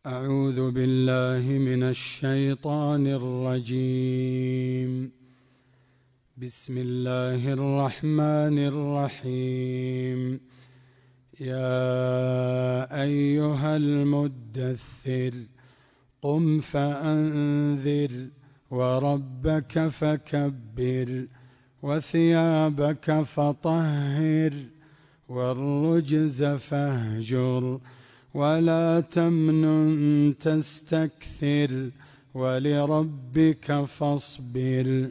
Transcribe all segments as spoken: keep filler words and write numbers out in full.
أعوذ بالله من الشيطان الرجيم. بسم الله الرحمن الرحيم. يا أيها المدثر قم فأنذر وربك فكبر وثيابك فطهر والرجز فاهجر ولا تمنن تستكثر ولربك فاصبر.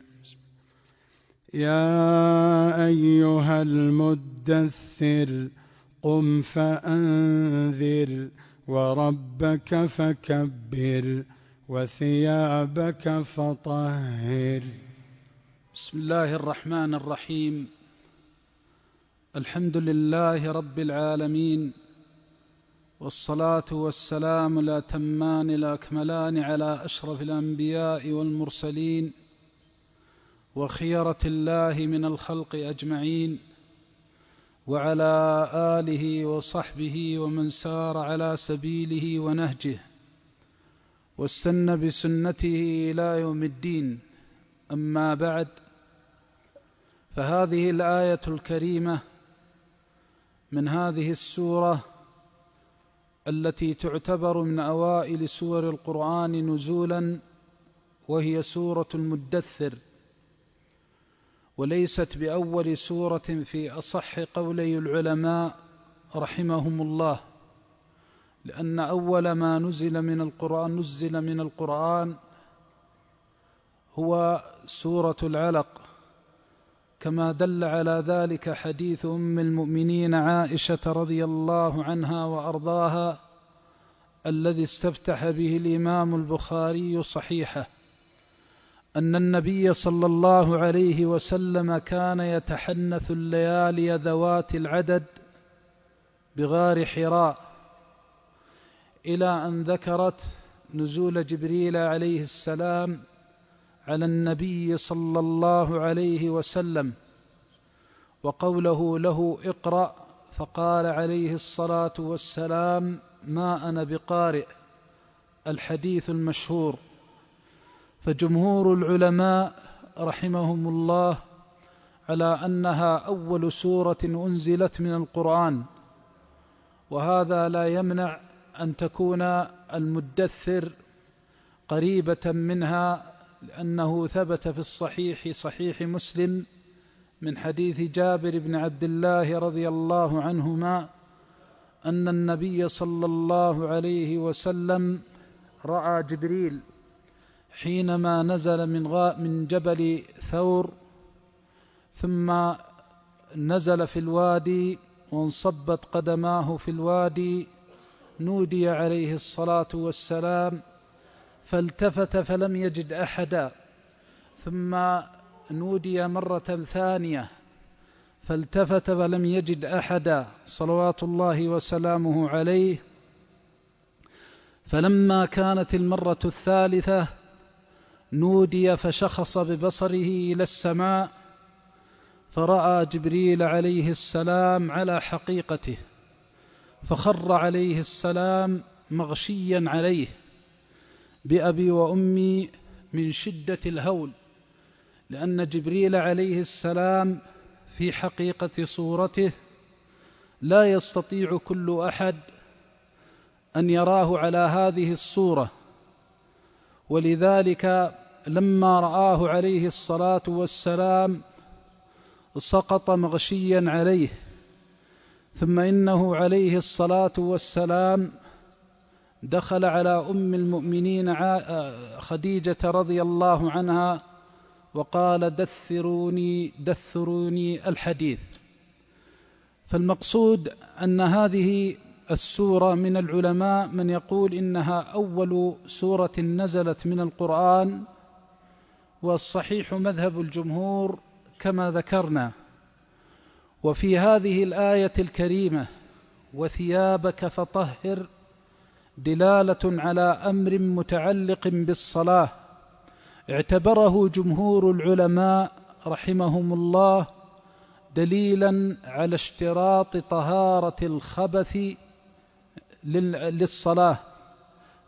يا أيها المدثر قم فأنذر وربك فكبر وثيابك فطهر. بسم الله الرحمن الرحيم. الحمد لله رب العالمين، والصلاة والسلام الأتمان الأكملان على أشرف الأنبياء والمرسلين وخيرة الله من الخلق أجمعين، وعلى آله وصحبه ومن سار على سبيله ونهجه واستنى بسنته إلى يوم الدين. أما بعد، فهذه الآية الكريمة من هذه السورة التي تعتبر من أوائل سور القرآن نزولا، وهي سورة المدثر، وليست بأول سورة في أصح قولي العلماء رحمهم الله، لأن أول ما نزل من القرآن نزل من القرآن هو سورة العلق، كما دل على ذلك حديث أم المؤمنين عائشة رضي الله عنها وأرضاها الذي استفتح به الإمام البخاري صحيحه، أن النبي صلى الله عليه وسلم كان يتحنث الليالي ذوات العدد بغار حراء، إلى أن ذكرت نزول جبريل عليه السلام على النبي صلى الله عليه وسلم وقوله له اقرأ، فقال عليه الصلاة والسلام ما أنا بقارئ، الحديث المشهور. فجمهور العلماء رحمهم الله على أنها أول سورة أنزلت من القرآن، وهذا لا يمنع أن تكون المدثر قريبة منها، لأنه ثبت في الصحيح صحيح مسلم من حديث جابر بن عبد الله رضي الله عنهما أن النبي صلى الله عليه وسلم رأى جبريل حينما نزل من غاء من جبل ثور، ثم نزل في الوادي وانصبت قدماه في الوادي، نودي عليه الصلاة والسلام فالتفت فلم يجد أحدا، ثم نودي مرة ثانية فالتفت فلم يجد أحدا صلوات الله وسلامه عليه. فلما كانت المرة الثالثة نودي فشخص ببصره إلى السماء، فرأى جبريل عليه السلام على حقيقته، فخر عليه السلام مغشيا عليه بأبي وأمي من شدة الهول، لأن جبريل عليه السلام في حقيقة صورته لا يستطيع كل أحد أن يراه على هذه الصورة، ولذلك لما رآه عليه الصلاة والسلام سقط مغشيا عليه. ثم إنه عليه الصلاة والسلام دخل على أم المؤمنين خديجة رضي الله عنها وقال دثروني دثروني الحديث. فالمقصود أن هذه السورة من العلماء من يقول إنها أول سورة نزلت من القرآن، والصحيح مذهب الجمهور كما ذكرنا. وفي هذه الآية الكريمة وثيابك فطهر دلالة على أمر متعلق بالصلاة، اعتبره جمهور العلماء رحمهم الله دليلا على اشتراط طهارة الخبث للصلاة،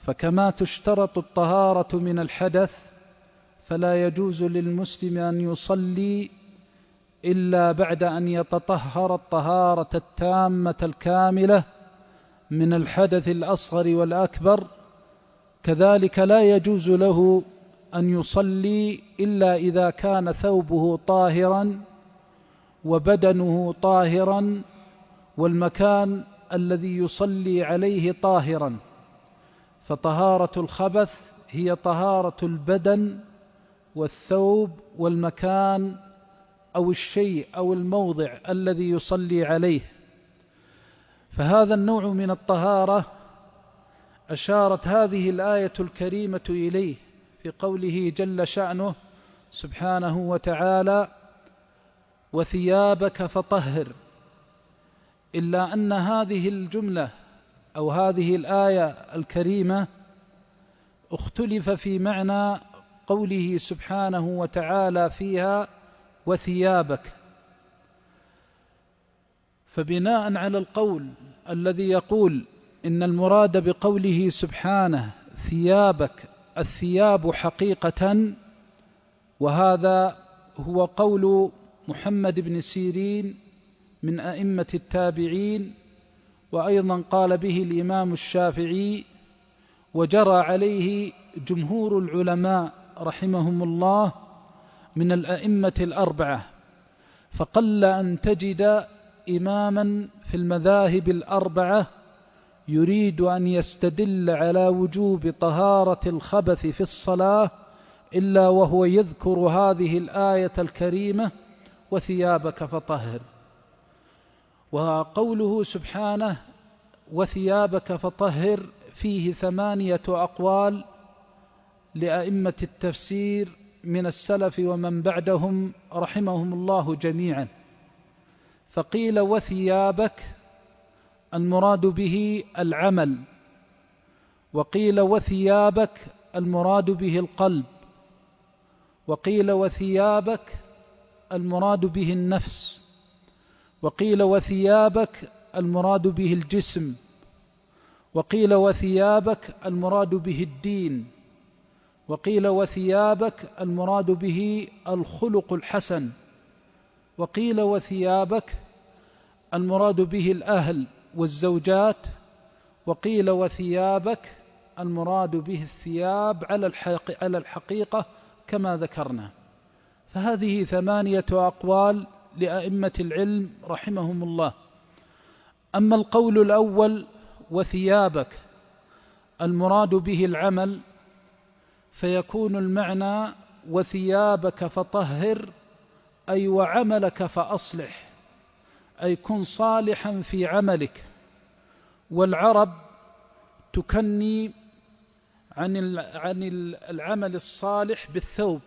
فكما تشترط الطهارة من الحدث فلا يجوز للمسلم أن يصلي إلا بعد أن يتطهر الطهارة التامة الكاملة من الحدث الأصغر والأكبر، كذلك لا يجوز له أن يصلي إلا إذا كان ثوبه طاهرا وبدنه طاهرا والمكان الذي يصلي عليه طاهرا. فطهارة الخبث هي طهارة البدن والثوب والمكان أو الشيء أو الموضع الذي يصلي عليه. فهذا النوع من الطهارة أشارت هذه الآية الكريمة إليه في قوله جل شأنه سبحانه وتعالى: وثيابك فطهر. إلا أن هذه الجملة أو هذه الآية الكريمة اختلف في معنى قوله سبحانه وتعالى فيها وثيابك. فبناء على القول الذي يقول إن المراد بقوله سبحانه ثيابك الثياب حقيقة، وهذا هو قول محمد بن سيرين من أئمة التابعين، وأيضا قال به الإمام الشافعي، وجرى عليه جمهور العلماء رحمهم الله من الأئمة الأربعة. فقل أن تجد إماما في المذاهب الأربعة يريد أن يستدل على وجوب طهارة الخبث في الصلاة إلا وهو يذكر هذه الآية الكريمة وثيابك فطهر. وقوله سبحانه وثيابك فطهر فيه ثمانية أقوال لأئمة التفسير من السلف ومن بعدهم رحمهم الله جميعا. فقيل وثيابك المراد به العمل، وقيل وثيابك المراد به القلب، وقيل وثيابك المراد به النفس، وقيل وثيابك المراد به الجسم، وقيل وثيابك المراد به الدين، وقيل وثيابك المراد به الخلق الحسن، وقيل وثيابك المراد به الأهل والزوجات، وقيل وثيابك المراد به الثياب على الحقيقة كما ذكرنا. فهذه ثمانية أقوال لأئمة العلم رحمهم الله. أما القول الأول وثيابك المراد به العمل، فيكون المعنى وثيابك فطهر أي وعملك فأصلح، أي كن صالحا في عملك. والعرب تكني عن عن العمل الصالح بالثوب،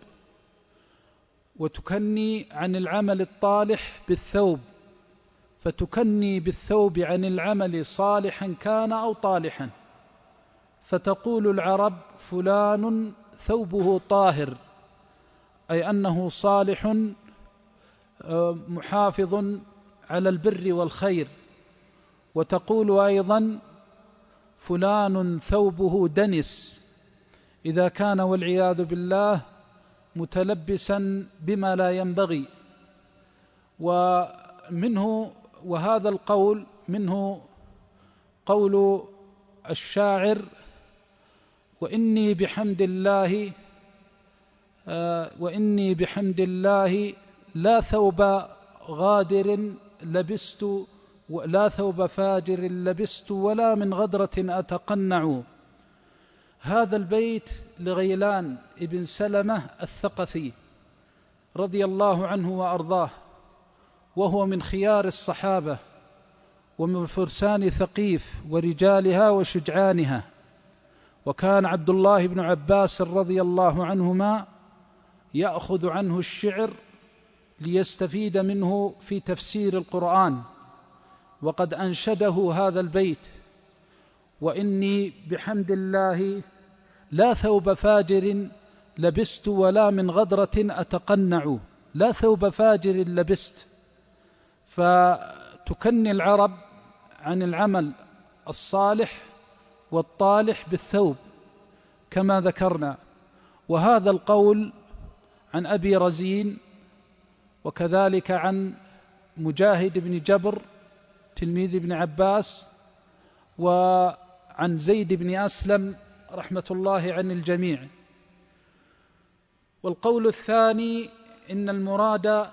وتكني عن العمل الطالح بالثوب، فتكني بالثوب عن العمل صالحا كان أو طالحا. فتقول العرب فلان ثوبه طاهر، أي أنه صالح محافظ على البر والخير. وتقول أيضا فلان ثوبه دنس، إذا كان والعياذ بالله متلبسا بما لا ينبغي. ومنه وهذا القول منه قول الشاعر: وإني بحمد الله آه وإني بحمد الله لا ثوب غادر لبست لا ثوب فاجر لبست ولا من غدرة أتقنع. هذا البيت لغيلان ابن سلمة الثقفي رضي الله عنه وأرضاه، وهو من خيار الصحابة ومن فرسان ثقيف ورجالها وشجعانها. وكان عبد الله بن عباس رضي الله عنهما يأخذ عنه الشعر ليستفيد منه في تفسير القرآن، وقد أنشده هذا البيت: وإني بحمد الله لا ثوب فاجر لبست ولا من غدرة أتقنع. لا ثوب فاجر لبست، فتكني العرب عن العمل الصالح والطالح بالثوب، كما ذكرنا. وهذا القول عن أبي رزين، وكذلك عن مجاهد بن جبر تلميذ ابن عباس، وعن زيد بن أسلم رحمة الله عن الجميع. والقول الثاني إن المراد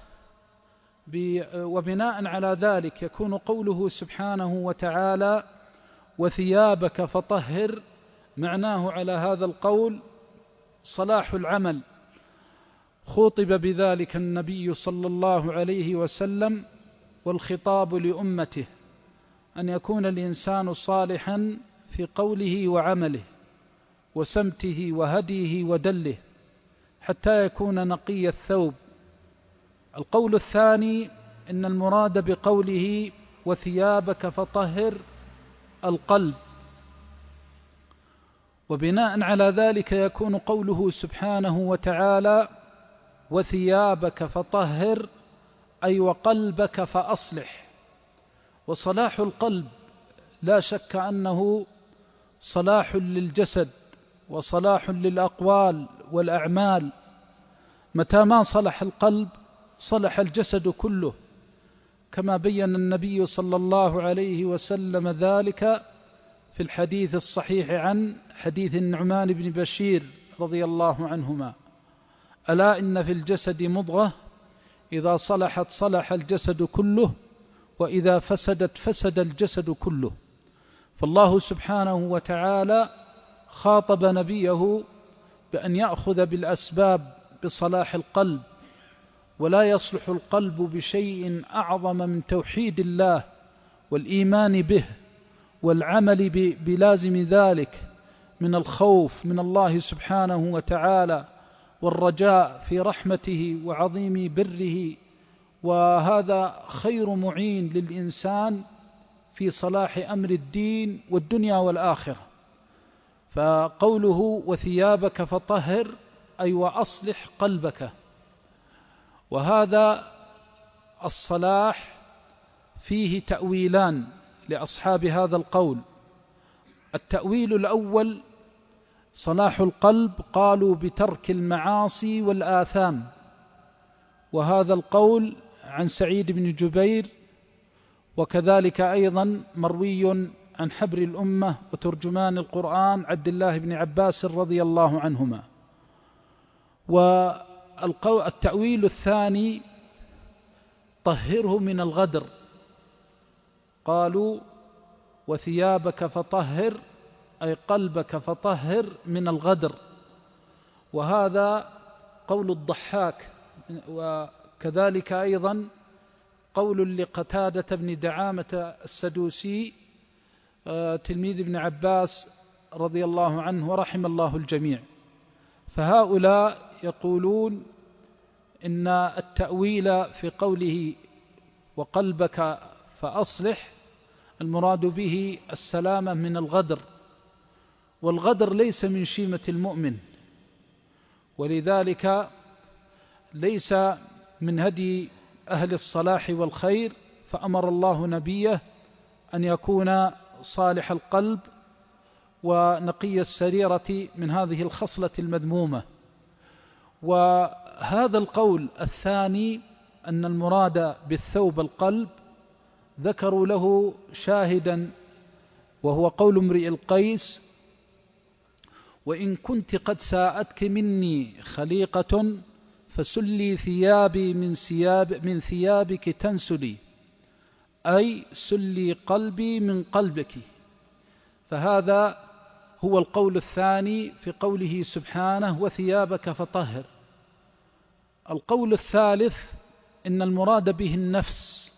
وبناء على ذلك يكون قوله سبحانه وتعالى وثيابك فطهر، معناه على هذا القول صلاح العمل، خوطب بذلك النبي صلى الله عليه وسلم، والخطاب لأمته أن يكون الإنسان صالحا في قوله وعمله وسمته وهديه ودله حتى يكون نقي الثوب. القول الثاني إن المراد بقوله وثيابك فطهر القلب، وبناء على ذلك يكون قوله سبحانه وتعالى وثيابك فطهر أي وقلبك فأصلح. وصلاح القلب لا شك أنه صلاح للجسد وصلاح للأقوال والأعمال. متى ما صلح القلب صلح الجسد كله، كما بين النبي صلى الله عليه وسلم ذلك في الحديث الصحيح عن حديث النعمان بن بشير رضي الله عنهما: ألا إن في الجسد مضغة إذا صلحت صلح الجسد كله وإذا فسدت فسد الجسد كله. فالله سبحانه وتعالى خاطب نبيه بأن يأخذ بالأسباب بصلاح القلب، ولا يصلح القلب بشيء أعظم من توحيد الله والإيمان به والعمل بلازم ذلك من الخوف من الله سبحانه وتعالى والرجاء في رحمته وعظيم بره. وهذا خير معين للإنسان في صلاح أمر الدين والدنيا والآخرة. فقوله وثيابك فطهر أي وأصلح قلبك. وهذا الصلاح فيه تأويلان لأصحاب هذا القول. التأويل الأول صلاح القلب قالوا بترك المعاصي والآثام، وهذا القول عن سعيد بن جبير، وكذلك أيضا مروي عن حبر الأمة وترجمان القرآن عبد الله بن عباس رضي الله عنهما. والتأويل الثاني طهره من الغدر، قالوا وثيابك فطهر أي قلبك فطهر من الغدر، وهذا قول الضحاك، وكذلك أيضا قول لقتادة بن دعامة السدوسي تلميذ ابن عباس رضي الله عنه ورحم الله الجميع. فهؤلاء يقولون إن التأويل في قوله وقلبك فأصلح المراد به السلامة من الغدر، والغدر ليس من شيمة المؤمن، ولذلك ليس من هدي أهل الصلاح والخير، فأمر الله نبيه أن يكون صالح القلب ونقي السريرة من هذه الخصلة المذمومة. وهذا القول الثاني أن المراد بالثوب القلب ذكروا له شاهدا، وهو قول امرئ القيس: وإن كنت قد ساءتك مني خليقة فسلي ثيابي من ثياب من ثيابك تنسلي، أي سلي قلبي من قلبك. فهذا هو القول الثاني في قوله سبحانه وثيابك فطهر. القول الثالث إن المراد به النفس،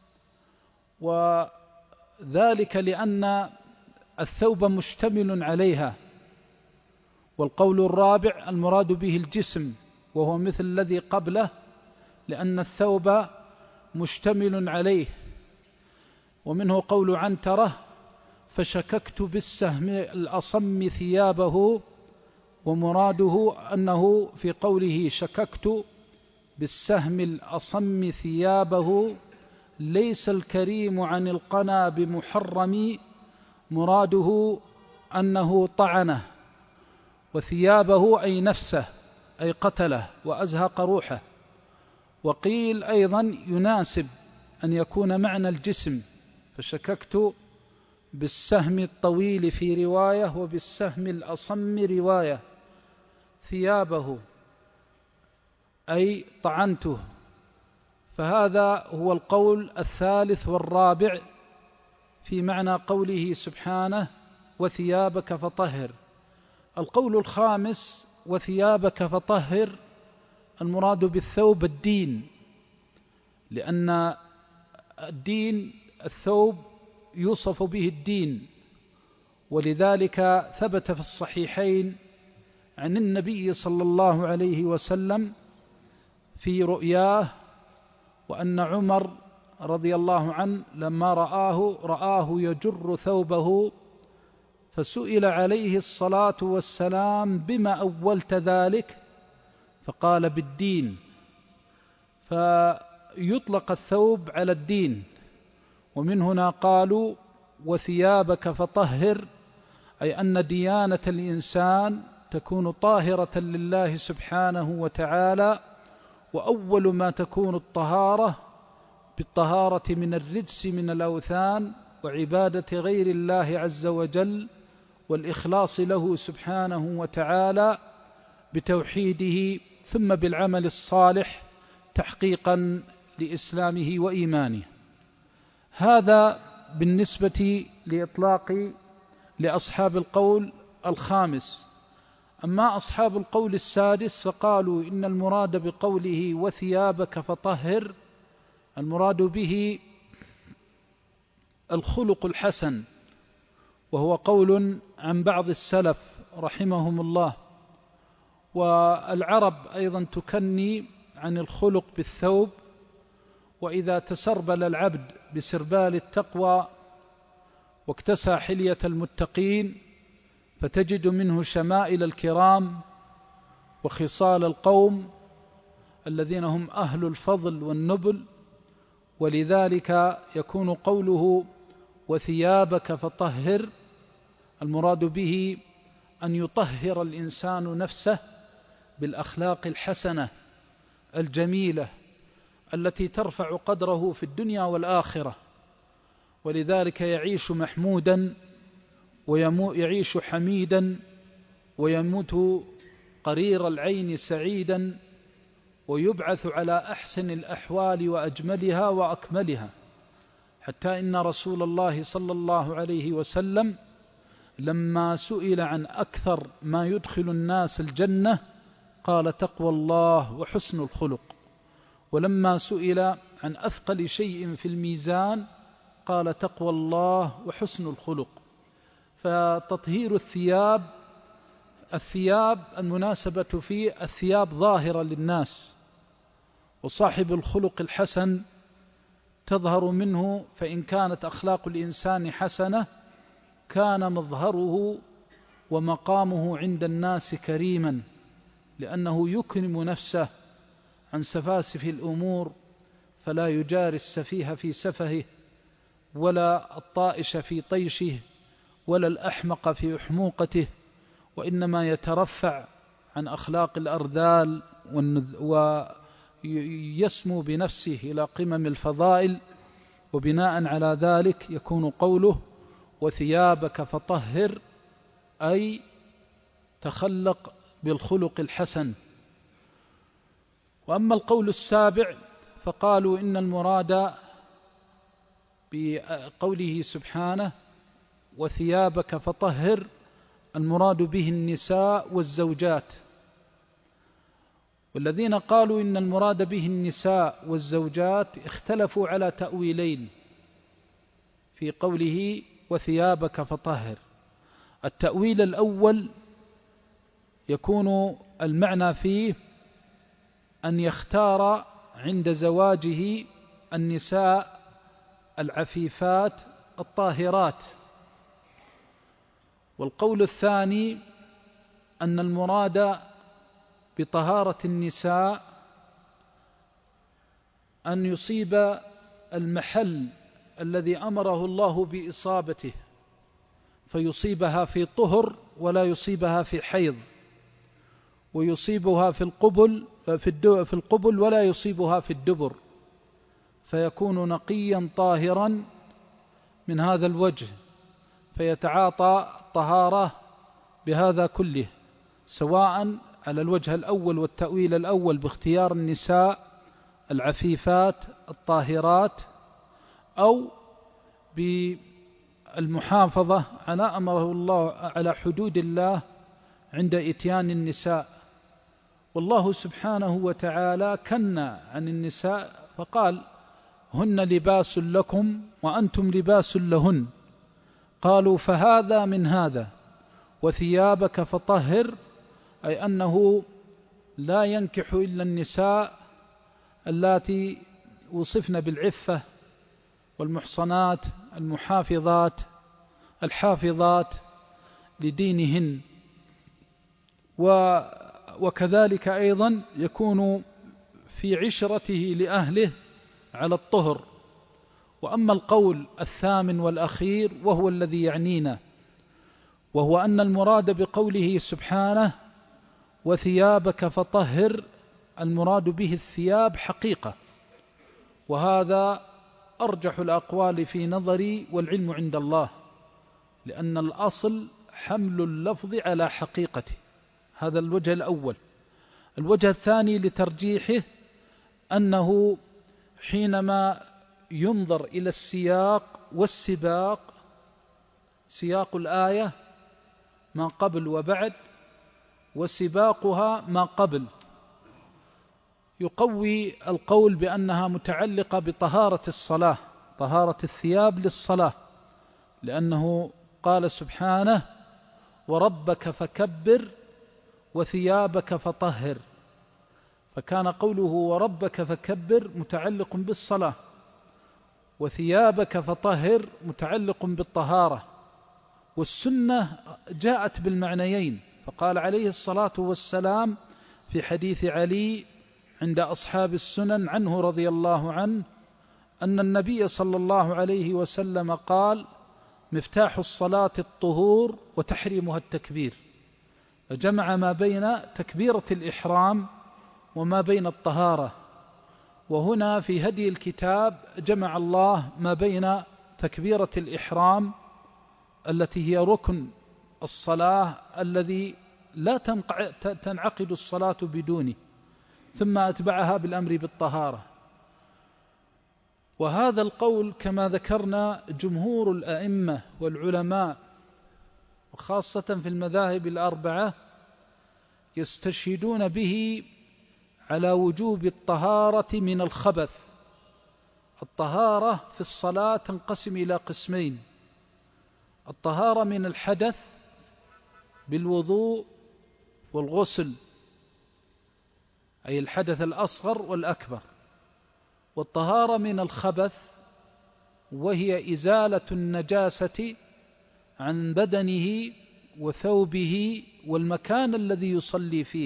وذلك لأن الثوب مشتمل عليها. والقول الرابع المراد به الجسم، وهو مثل الذي قبله، لأن الثوب مشتمل عليه. ومنه قول عنترة: فشككت بالسهم الأصم ثيابه، ومراده أنه في قوله شككت بالسهم الأصم ثيابه ليس الكريم عن القنا بمحرم، مراده أنه طعنه. وثيابه أي نفسه أي قتله وأزهق روحه. وقيل أيضا يناسب أن يكون معنى الجسم، فشككت بالسهم الطويل في رواية وبالسهم الأصم رواية. ثيابه أي طعنته. فهذا هو القول الثالث والرابع في معنى قوله سبحانه وثيابك فطهر. القول الخامس وثيابك فطهر، المراد بالثوب الدين، لأن الدين الثوب يوصف به الدين، ولذلك ثبت في الصحيحين عن النبي صلى الله عليه وسلم في رؤياه، وأن عمر رضي الله عنه لما رآه رآه يجر ثوبه، فسئل عليه الصلاة والسلام بما أولت ذلك؟ فقال بالدين. فيطلق الثوب على الدين. ومن هنا قالوا وثيابك فطهر، أي أن ديانة الإنسان تكون طاهرة لله سبحانه وتعالى، وأول ما تكون الطهارة بالطهارة من الرجس من الأوثان وعبادة غير الله عز وجل، والإخلاص له سبحانه وتعالى بتوحيده، ثم بالعمل الصالح تحقيقا لإسلامه وإيمانه. هذا بالنسبة لإطلاق لأصحاب القول الخامس. أما أصحاب القول السادس فقالوا إن المراد بقوله وثيابك فطهر، المراد به الخلق الحسن، وهو قول عن بعض السلف رحمهم الله. والعرب أيضا تكني عن الخلق بالثوب، وإذا تسربل العبد بسربال التقوى واكتسى حلية المتقين فتجد منه شمائل الكرام وخصال القوم الذين هم أهل الفضل والنبل. ولذلك يكون قوله وثيابك فطهر المراد به أن يطهر الإنسان نفسه بالأخلاق الحسنة الجميلة التي ترفع قدره في الدنيا والآخرة، ولذلك يعيش محمودا ويعيش حميدا ويموت قرير العين سعيدا، ويبعث على أحسن الأحوال وأجملها وأكملها. حتى إن رسول الله صلى الله عليه وسلم لما سئل عن أكثر ما يدخل الناس الجنة قال تقوى الله وحسن الخلق، ولما سئل عن أثقل شيء في الميزان قال تقوى الله وحسن الخلق. فتطهير الثياب الثياب المناسبة فيه الثياب ظاهرة للناس، وصاحب الخلق الحسن تظهر منه، فإن كانت أخلاق الإنسان حسنة كان مظهره ومقامه عند الناس كريما، لأنه يكرم نفسه عن سفاسف الأمور، فلا يجاري السفيه في سفهه، ولا الطائش في طيشه، ولا الأحمق في أحموقته، وإنما يترفع عن أخلاق الأرذال ويسمو بنفسه إلى قمم الفضائل. وبناء على ذلك يكون قوله وثيابك فطهر أي تخلق بالخلق الحسن. وأما القول السابع فقالوا إن المراد بقوله سبحانه وثيابك فطهر المراد به النساء والزوجات. والذين قالوا إن المراد به النساء والزوجات اختلفوا على تأويلين في قوله وثيابك فطهر. التأويل الأول يكون المعنى فيه أن يختار عند زواجه النساء العفيفات الطاهرات. والقول الثاني أن المراد بطهارة النساء أن يصيب المحل الذي أمره الله بإصابته، فيصيبها في طهر ولا يصيبها في حيض، ويصيبها في القبل في في القبل ولا يصيبها في الدبر، فيكون نقيا طاهرا من هذا الوجه، فيتعاطى الطهارة بهذا كله، سواء على الوجه الأول والتأويل الأول باختيار النساء العفيفات الطاهرات، أو بالمحافظة على أمره الله على حدود الله عند إتيان النساء. والله سبحانه وتعالى كنى عن النساء فقال: هن لباس لكم وأنتم لباس لهن. قالوا: فهذا من هذا. وثيابك فطهر، أي أنه لا ينكح إلا النساء اللاتي وصفن بالعفة والمحصنات المحافظات الحافظات لدينهن. وكذلك أيضا يكون في عشرته لأهله على الطهر. وأما القول الثامن والأخير وهو الذي يعنينا، وهو أن المراد بقوله سبحانه: وثيابك فطهر، المراد به الثياب حقيقة، وهذا أرجح الأقوال في نظري والعلم عند الله، لأن الأصل حمل اللفظ على حقيقته. هذا الوجه الأول. الوجه الثاني لترجيحه أنه حينما ينظر إلى السياق والسباق، سياق الآية ما قبل وبعد، وسباقها ما قبل، يقوي القول بأنها متعلقة بطهارة الصلاة، طهارة الثياب للصلاة، لأنه قال سبحانه: وربك فكبر وثيابك فطهر، فكان قوله وربك فكبر متعلق بالصلاة، وثيابك فطهر متعلق بالطهارة. والسنة جاءت بالمعنيين، فقال عليه الصلاة والسلام في حديث علي عند أصحاب السنن عنه رضي الله عنه أن النبي صلى الله عليه وسلم قال: مفتاح الصلاة الطهور وتحريمها التكبير، فجمع ما بين تكبيرة الإحرام وما بين الطهارة. وهنا في هدي الكتاب جمع الله ما بين تكبيرة الإحرام التي هي ركن الصلاة الذي لا تنعقد الصلاة بدونه، ثم أتبعها بالأمر بالطهارة. وهذا القول كما ذكرنا جمهور الأئمة والعلماء وخاصة في المذاهب الأربعة يستشهدون به على وجوب الطهارة من الخبث. الطهارة في الصلاة تنقسم إلى قسمين: الطهارة من الحدث بالوضوء والغسل، أي الحدث الأصغر والأكبر، والطهارة من الخبث وهي إزالة النجاسة عن بدنه وثوبه والمكان الذي يصلي فيه.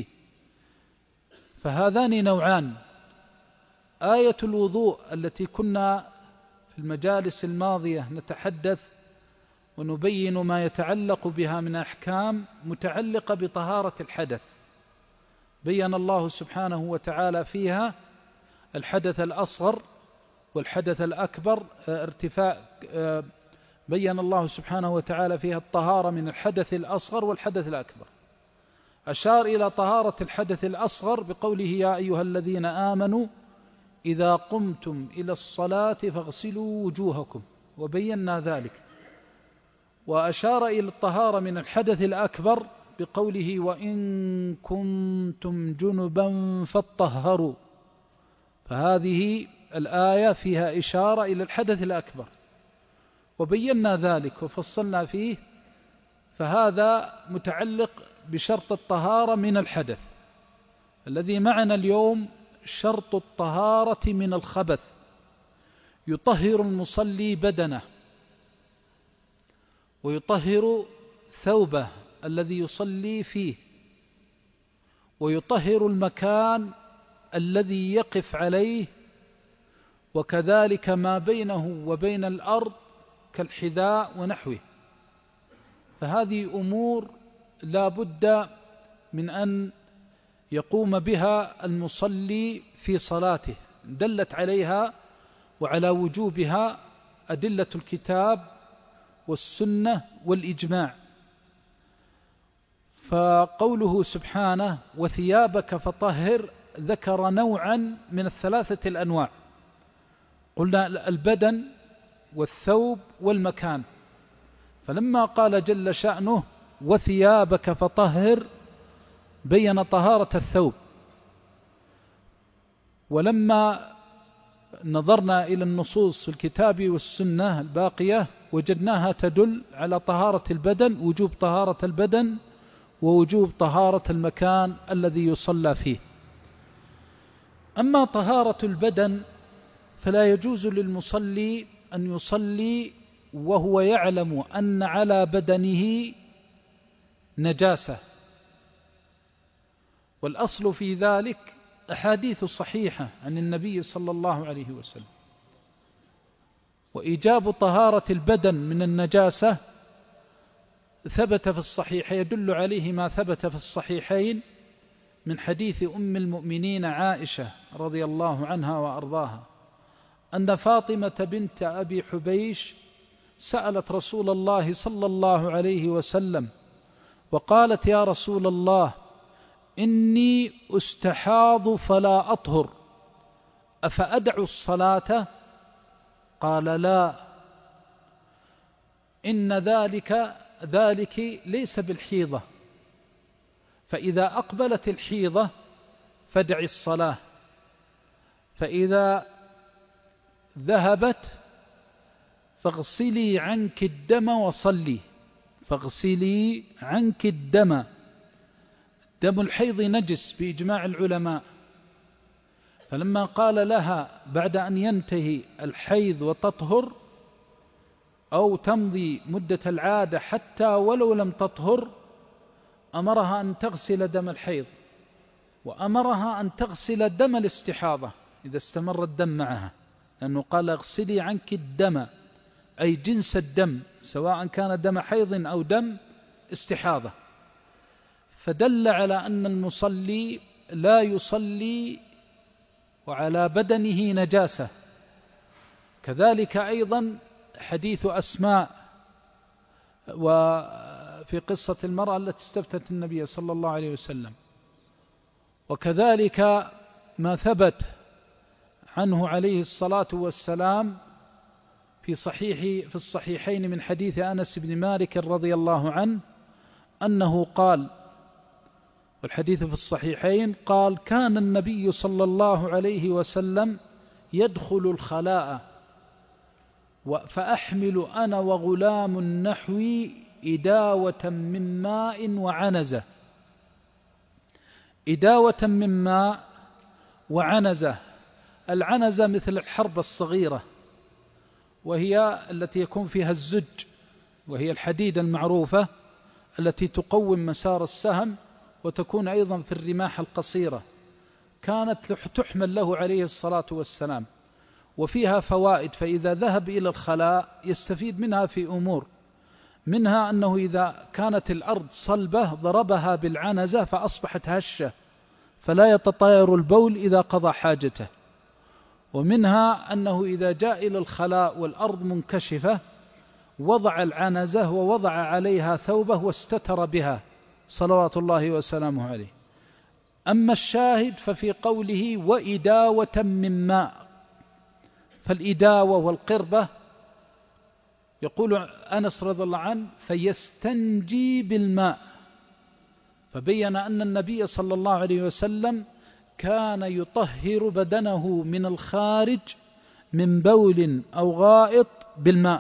فهذان نوعان. آية الوضوء التي كنا في المجالس الماضية نتحدث ونبين ما يتعلق بها من أحكام متعلقة بطهارة الحدث، بيّن الله سبحانه وتعالى فيها الحدث الأصغر والحدث الأكبر، ارتفاع بيّن الله سبحانه وتعالى فيها الطهارة من الحدث الأصغر والحدث الأكبر. أشار إلى طهارة الحدث الأصغر بقوله: يا أيها الذين آمنوا إذا قمتم إلى الصلاة فاغسلوا وجوهكم، وبينا ذلك. وأشار إلى الطهارة من الحدث الأكبر بقوله: وإن كنتم جنبا فاطهروا، فهذه الآية فيها إشارة إلى الحدث الأكبر، وبينا ذلك وفصلنا فيه. فهذا متعلق بشرط الطهارة من الحدث. الذي معنا اليوم شرط الطهارة من الخبث. يطهر المصلي بدنه، ويطهر ثوبه الذي يصلي فيه، ويطهر المكان الذي يقف عليه، وكذلك ما بينه وبين الأرض كالحذاء ونحوه. فهذه أمور لا بد من أن يقوم بها المصلي في صلاته، دلت عليها وعلى وجوبها أدلة الكتاب والسنة والإجماع. فقوله سبحانه وثيابك فطهر ذكر نوعا من الثلاثة الأنواع، قلنا البدن والثوب والمكان، فلما قال جل شأنه وثيابك فطهر بين طهارة الثوب. ولما نظرنا إلى النصوص في الكتاب والسنة الباقية وجدناها تدل على طهارة البدن، وجوب طهارة البدن ووجوب طهارة المكان الذي يصلى فيه. أما طهارة البدن فلا يجوز للمصلي أن يصلي وهو يعلم أن على بدنه نجاسة، والأصل في ذلك أحاديث صحيحة عن النبي صلى الله عليه وسلم. وإيجاب طهارة البدن من النجاسة ثبت في الصحيح، يدل عليه ما ثبت في الصحيحين من حديث أم المؤمنين عائشة رضي الله عنها وأرضاها أن فاطمة بنت أبي حبيش سألت رسول الله صلى الله عليه وسلم وقالت يا رسول الله إني أستحاض فلا أطهر أفأدع الصلاة؟ قال لا، إن ذلك ذلك ليس بالحيضة، فإذا أقبلت الحيضة فادع الصلاة، فإذا ذهبت فاغسلي عنك الدم وصلي، فاغسلي عنك الدم. دم الحيض نجس بإجماع العلماء، فلما قال لها بعد أن ينتهي الحيض وتطهر أو تمضي مدة العادة حتى ولو لم تطهر، أمرها أن تغسل دم الحيض، وأمرها أن تغسل دم الاستحاضة إذا استمر الدم معها، لأنه قال اغسلي عنك الدم أي جنس الدم سواء كان دم حيض أو دم استحاضة. فدل على أن المصلي لا يصلي وعلى بدنه نجاسة. كذلك أيضا حديث أسماء وفي قصة المرأة التي استفتت النبي صلى الله عليه وسلم، وكذلك ما ثبت عنه عليه الصلاة والسلام في صحيح في الصحيحين من حديث أنس بن مالك رضي الله عنه أنه قال، والحديث في الصحيحين، قال كان النبي صلى الله عليه وسلم يدخل الخلاء فأحمل أنا وغلام نحوي إداوة من ماء وعنزة. إداوة من ماء وعنزة، العنزة مثل الحربة الصغيرة وهي التي يكون فيها الزج، وهي الحديدة المعروفة التي تقوم مسار السهم وتكون أيضا في الرماح القصيرة، كانت تحمل له عليه الصلاة والسلام، وفيها فوائد. فإذا ذهب إلى الخلاء يستفيد منها في أمور، منها أنه إذا كانت الأرض صلبة ضربها بالعنزة فأصبحت هشة فلا يتطاير البول إذا قضى حاجته، ومنها أنه إذا جاء إلى الخلاء والأرض منكشفة وضع العنزة ووضع عليها ثوبه واستتر بها صلوات الله وسلامه عليه. أما الشاهد ففي قوله وإداوة من ماء، فالإداوة والقربة يقول أنس رضي الله عنه فيستنجي بالماء، فبين أن النبي صلى الله عليه وسلم كان يطهر بدنه من الخارج من بول أو غائط بالماء.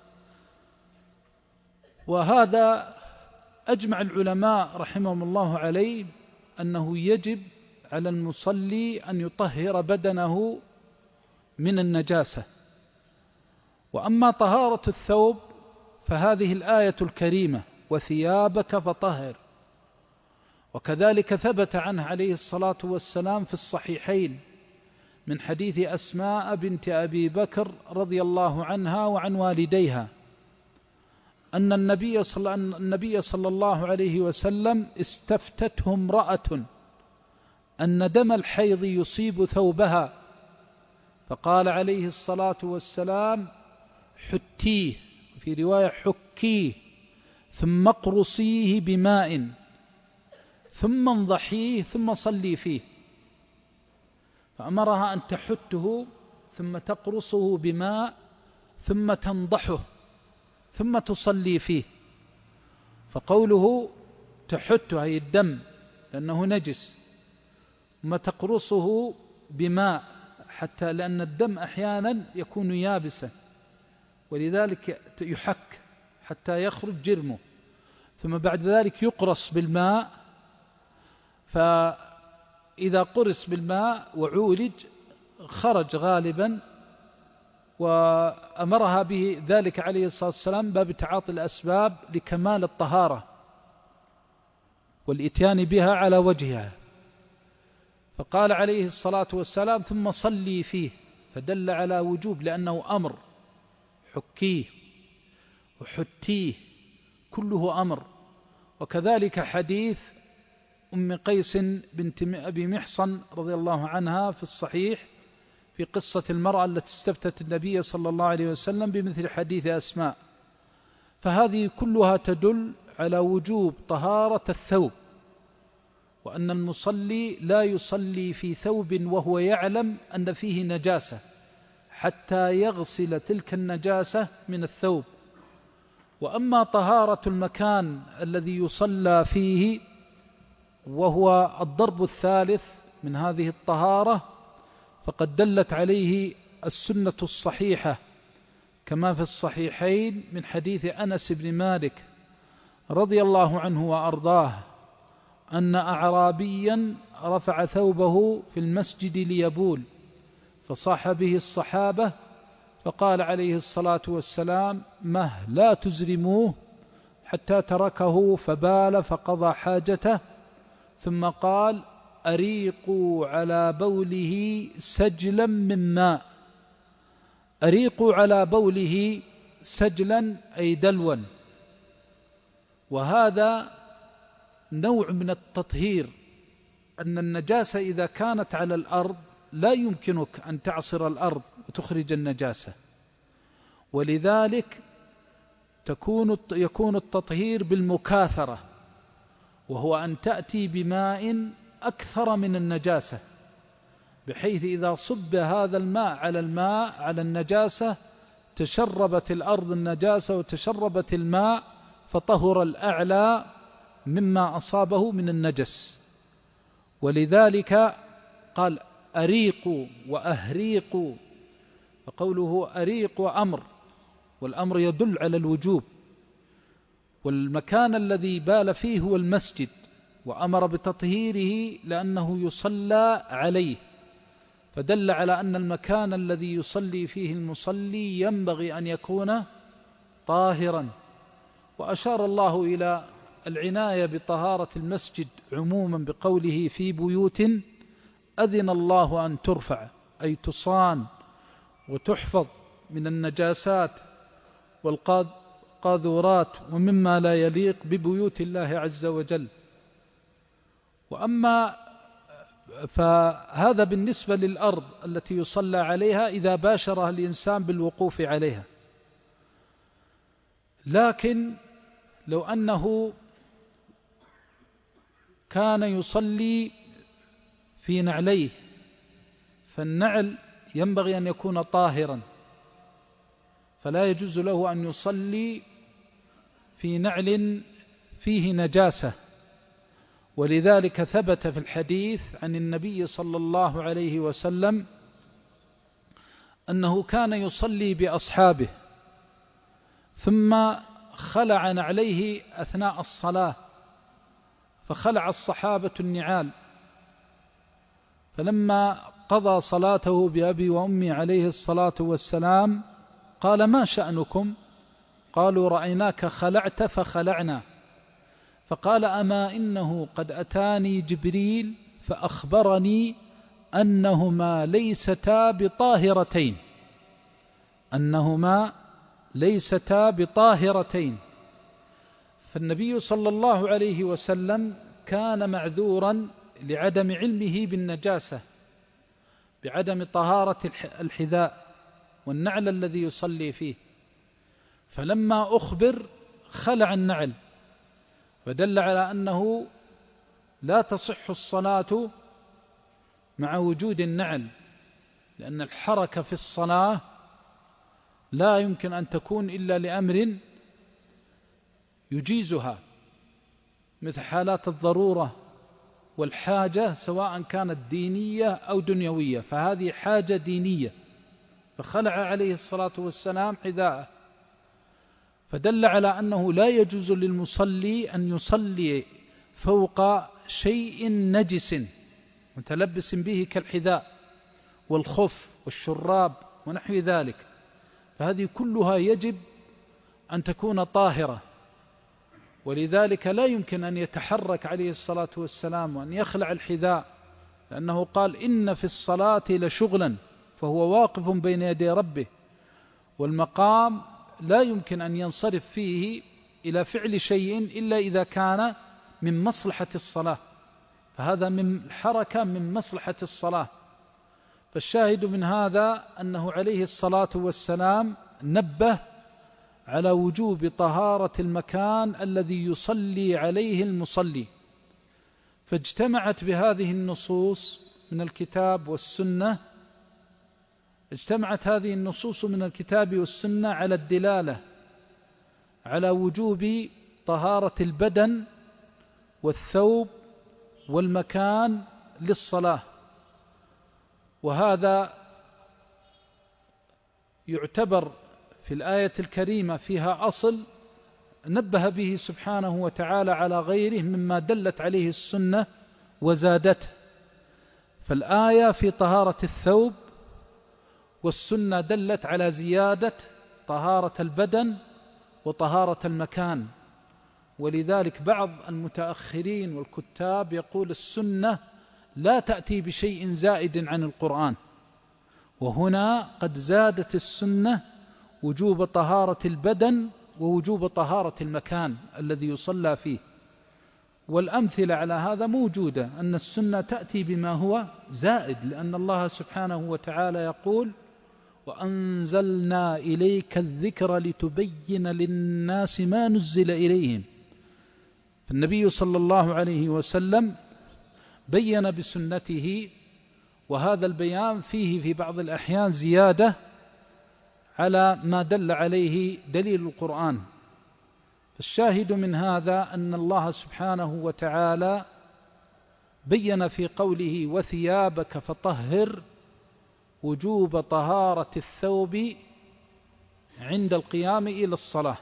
وهذا أجمع العلماء رحمهم الله عليه أنه يجب على المصلي أن يطهر بدنه من النجاسة. وأما طهارة الثوب فهذه الآية الكريمة وثيابك فطهر، وكذلك ثبت عنه عليه الصلاة والسلام في الصحيحين من حديث أسماء بنت أبي بكر رضي الله عنها وعن والديها أن النبي صلى, النبي صلى الله عليه وسلم استفتته امرأة أن دم الحيض يصيب ثوبها، فقال عليه الصلاة والسلام: حتيه، في رواية حكيه، ثم اقرصيه بماء، ثم انضحيه، ثم صلي فيه. فأمرها أن تحته ثم تقرصه بماء ثم تنضحه ثم تصلي فيه. فقوله تحته أي الدم لأنه نجس، ثم تقرصه بماء، حتى لأن الدم أحيانا يكون يابسا ولذلك يحك حتى يخرج جرمه، ثم بعد ذلك يقرص بالماء، فإذا قرص بالماء وعولج خرج غالبا. وأمرها به ذلك عليه الصلاة والسلام باب تعاطي الأسباب لكمال الطهارة والإتيان بها على وجهها. فقال عليه الصلاة والسلام: ثم صلي فيه، فدل على وجوب لأنه أمر، حكيه وحتيه كله أمر. وكذلك حديث أم قيس بنت أبي محصن رضي الله عنها في الصحيح في قصة المرأة التي استفتت النبي صلى الله عليه وسلم بمثل حديث أسماء. فهذه كلها تدل على وجوب طهارة الثوب، وأن المصلي لا يصلي في ثوب وهو يعلم أن فيه نجاسة حتى يغسل تلك النجاسة من الثوب. وأما طهارة المكان الذي يصلى فيه وهو الضرب الثالث من هذه الطهارة، فقد دلت عليه السنة الصحيحة كما في الصحيحين من حديث أنس بن مالك رضي الله عنه وأرضاه أن أعرابيا رفع ثوبه في المسجد ليبول، فصاح به الصحابة، فقال عليه الصلاة والسلام: مه لا تزرموه، حتى تركه فبال فقضى حاجته، ثم قال: أريقوا على بوله سجلا من ماء. أريقوا على بوله سجلا أي دلوا، وهذا نوع من التطهير، أن النجاسة إذا كانت على الأرض لا يمكنك أن تعصر الأرض وتخرج النجاسة، ولذلك تكون يكون التطهير بالمكاثرة، وهو أن تأتي بماء أكثر من النجاسة، بحيث إذا صب هذا الماء على الماء على النجاسة تشربت الأرض النجاسة وتشربت الماء، فطهر الأعلى مما أصابه من النجس. ولذلك قال: أريقوا وأهريقوا، فقوله أريق أمر، والأمر يدل على الوجوب، والمكان الذي بال فيه هو المسجد، وأمر بتطهيره لأنه يصلى عليه، فدل على أن المكان الذي يصلي فيه المصلي ينبغي أن يكون طاهرا. وأشار الله إلى العناية بطهارة المسجد عموما بقوله: في بيوت أذن الله أن ترفع، أي تصان وتحفظ من النجاسات والقاذورات ومما لا يليق ببيوت الله عز وجل. وأما فهذا بالنسبة للأرض التي يصلى عليها إذا باشرها الإنسان بالوقوف عليها. لكن لو أنه كان يصلي في نعليه، فالنعل ينبغي أن يكون طاهرا، فلا يجوز له أن يصلي في نعل فيه نجاسة. ولذلك ثبت في الحديث عن النبي صلى الله عليه وسلم أنه كان يصلي بأصحابه ثم خلع نعليه أثناء الصلاة، فخلع الصحابة النعال، فلما قضى صلاته بأبي وأمي عليه الصلاة والسلام قال: ما شأنكم؟ قالوا: رأيناك خلعت فخلعنا. فقال: أما إنه قد أتاني جبريل فأخبرني أنهما ليستا بطاهرتين أنهما ليستا بطاهرتين فالنبي صلى الله عليه وسلم كان معذورا لعدم علمه بالنجاسة، بعدم طهارة الحذاء والنعل الذي يصلي فيه، فلما أخبر خلع النعل، فدل على أنه لا تصح الصلاة مع وجود النعل، لأن الحركة في الصلاة لا يمكن أن تكون إلا لأمر يجيزها، مثل حالات الضرورة والحاجة سواء كانت دينية أو دنيوية، فهذه حاجة دينية، فخلع عليه الصلاة والسلام حذاءه، فدل على أنه لا يجوز للمصلي أن يصلي فوق شيء نجس متلبس به كالحذاء والخف والشراب ونحو ذلك، فهذه كلها يجب أن تكون طاهرة، ولذلك لا يمكن أن يتحرك عليه الصلاة والسلام وأن يخلع الحذاء، لأنه قال إن في الصلاة لشغلا، فهو واقف بين يدي ربه، والمقام لا يمكن أن ينصرف فيه إلى فعل شيء إلا إذا كان من مصلحة الصلاة، فهذا من حركة من مصلحة الصلاة. فالشاهد من هذا أنه عليه الصلاة والسلام نبه على وجوب طهارة المكان الذي يصلي عليه المصلي، فاجتمعت بهذه النصوص من الكتاب والسنة اجتمعت هذه النصوص من الكتاب والسنة على الدلالة على وجوب طهارة البدن والثوب والمكان للصلاة، وهذا يعتبر في الآية الكريمة فيها أصل نبه به سبحانه وتعالى على غيره مما دلت عليه السنة وزادته، فالآية في طهارة الثوب، والسنة دلت على زيادة طهارة البدن وطهارة المكان، ولذلك بعض المتأخرين والكتاب يقول السنة لا تأتي بشيء زائد عن القرآن، وهنا قد زادت السنة وجوب طهارة البدن ووجوب طهارة المكان الذي يصلى فيه، والأمثلة على هذا موجودة، أن السنة تأتي بما هو زائد، لأن الله سبحانه وتعالى يقول وأنزلنا إليك الذكر لتبين للناس ما نزل إليهم، فالنبي صلى الله عليه وسلم بين بسنته، وهذا البيان فيه في بعض الأحيان زيادة على ما دل عليه دليل القرآن. فالشاهد من هذا أن الله سبحانه وتعالى بين في قوله وثيابك فطهر وجوب طهارة الثوب عند القيام إلى الصلاة.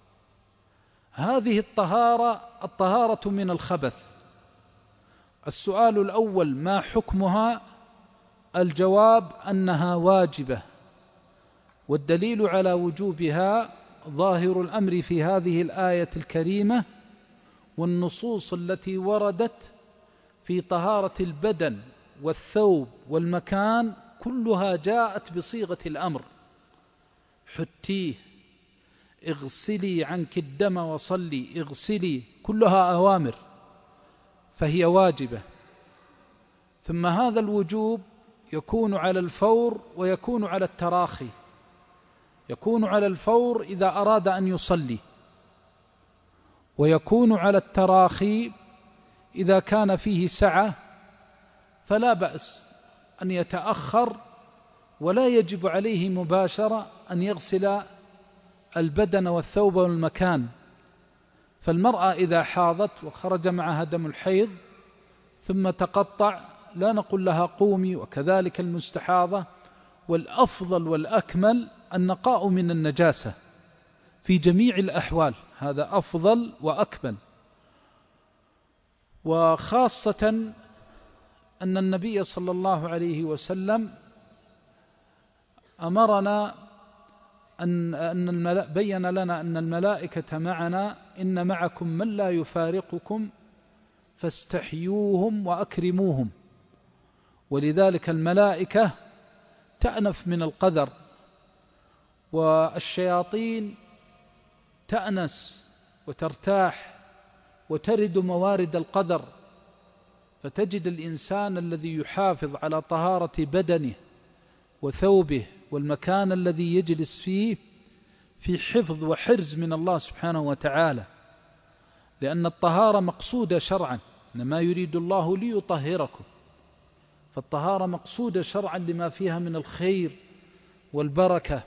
هذه الطهارة الطهارة من الخبث. السؤال الأول ما حكمها؟ الجواب أنها واجبة، والدليل على وجوبها ظاهر الأمر في هذه الآية الكريمة والنصوص التي وردت في طهارة البدن والثوب والمكان كلها جاءت بصيغة الأمر، حتيه، اغسلي عنك الدم وصلي، اغسلي، كلها أوامر فهي واجبة. ثم هذا الوجوب يكون على الفور ويكون على التراخي، يكون على الفور إذا أراد أن يصلي، ويكون على التراخي إذا كان فيه سعة، فلا بأس أن يتأخر، ولا يجب عليه مباشرة أن يغسل البدن والثوب والمكان. فالمرأة إذا حاضت وخرج معها دم الحيض ثم تقطع لا نقول لها قومي، وكذلك المستحاضة، والأفضل والأكمل النقاء من النجاسة في جميع الأحوال، هذا أفضل وأكمل. وخاصة أن النبي صلى الله عليه وسلم أمرنا أن أن بين لنا أن الملائكة معنا، إن معكم من لا يفارقكم فاستحيوهم وأكرموهم، ولذلك الملائكة تأنف من القدر، والشياطين تأنس وترتاح وترد موارد القدر، فتجد الإنسان الذي يحافظ على طهارة بدنه وثوبه والمكان الذي يجلس فيه في حفظ وحرز من الله سبحانه وتعالى، لأن الطهارة مقصودة شرعا، إنما يريد الله ليطهركم، فالطهارة مقصودة شرعا لما فيها من الخير والبركة.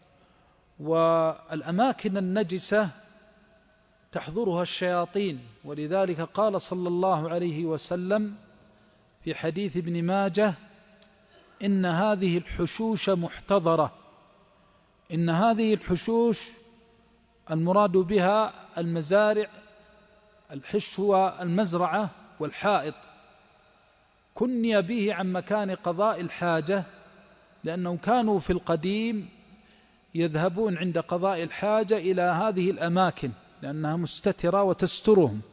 والأماكن النجسة تحضرها الشياطين، ولذلك قال صلى الله عليه وسلم في حديث ابن ماجه: إن هذه الحشوش محتضرة. إن هذه الحشوش المراد بها المزارع، الحش هو المزرعة والحائط، كني به عن مكان قضاء الحاجة، لأنهم كانوا في القديم يذهبون عند قضاء الحاجة إلى هذه الأماكن لأنها مستترة وتسترهم.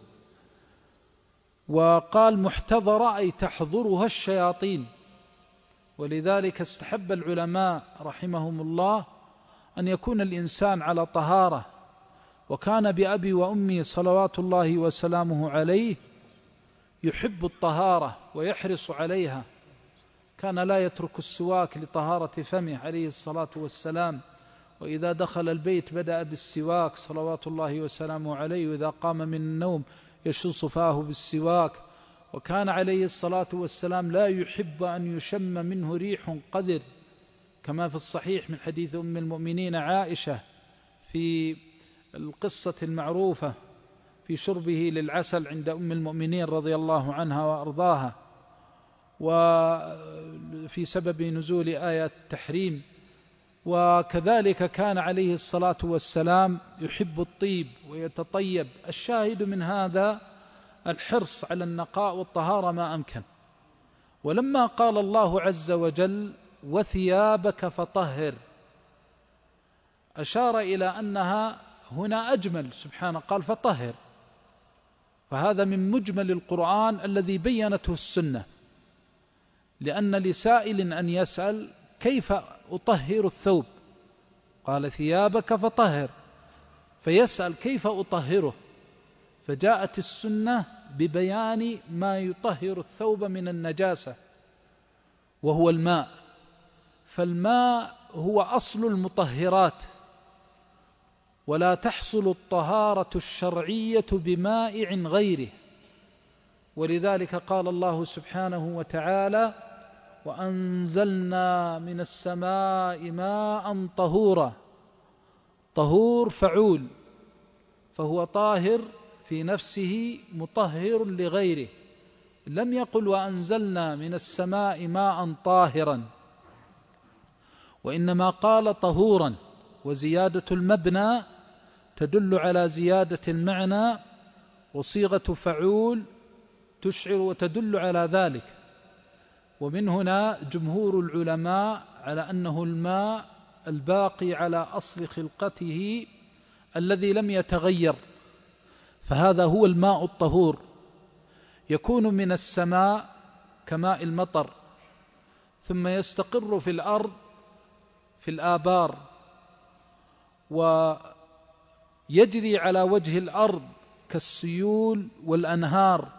وقال محتضرة أي تحضرها الشياطين، ولذلك استحب العلماء رحمهم الله أن يكون الإنسان على طهارة. وكان بأبي وأمي صلوات الله وسلامه عليه يحب الطهارة ويحرص عليها، كان لا يترك السواك لطهارة فمه عليه الصلاة والسلام، وإذا دخل البيت بدأ بالسواك صلوات الله وسلامه عليه، وإذا قام من النوم يشص فاه بالسواك. وكان عليه الصلاة والسلام لا يحب أن يشم منه ريح قذر، كما في الصحيح من حديث أم المؤمنين عائشة في القصة المعروفة في شربه للعسل عند أم المؤمنين رضي الله عنها وأرضاها، وفي سبب نزول آية التحريم. وكذلك كان عليه الصلاة والسلام يحب الطيب ويتطيب. الشاهد من هذا الحرص على النقاء والطهارة ما أمكن. ولما قال الله عز وجل: وثيابك فطهر، أشار إلى أنها هنا أجمل سبحانه، قال فطهر، فهذا من مجمل القرآن الذي بينته السنة، لأن لسائل أن يسأل: كيف أطهر الثوب؟ قال ثيابك فطهر، فيسأل كيف أطهره؟ فجاءت السنة ببيان ما يطهر الثوب من النجاسة، وهو الماء. فالماء هو أصل المطهرات، ولا تحصل الطهارة الشرعية بمائع غيره. ولذلك قال الله سبحانه وتعالى: وأنزلنا من السماء ماء طهورا. طهور فعول، فهو طاهر في نفسه مطهر لغيره. لم يقل وأنزلنا من السماء ماء طاهرا، وإنما قال طهورا، وزيادة المبنى تدل على زيادة المعنى، وصيغة فعول تشعر وتدل على ذلك. ومن هنا جمهور العلماء على أنه الماء الباقي على أصل خلقته الذي لم يتغير، فهذا هو الماء الطهور، يكون من السماء كماء المطر، ثم يستقر في الأرض في الآبار، ويجري على وجه الأرض كالسيول والأنهار،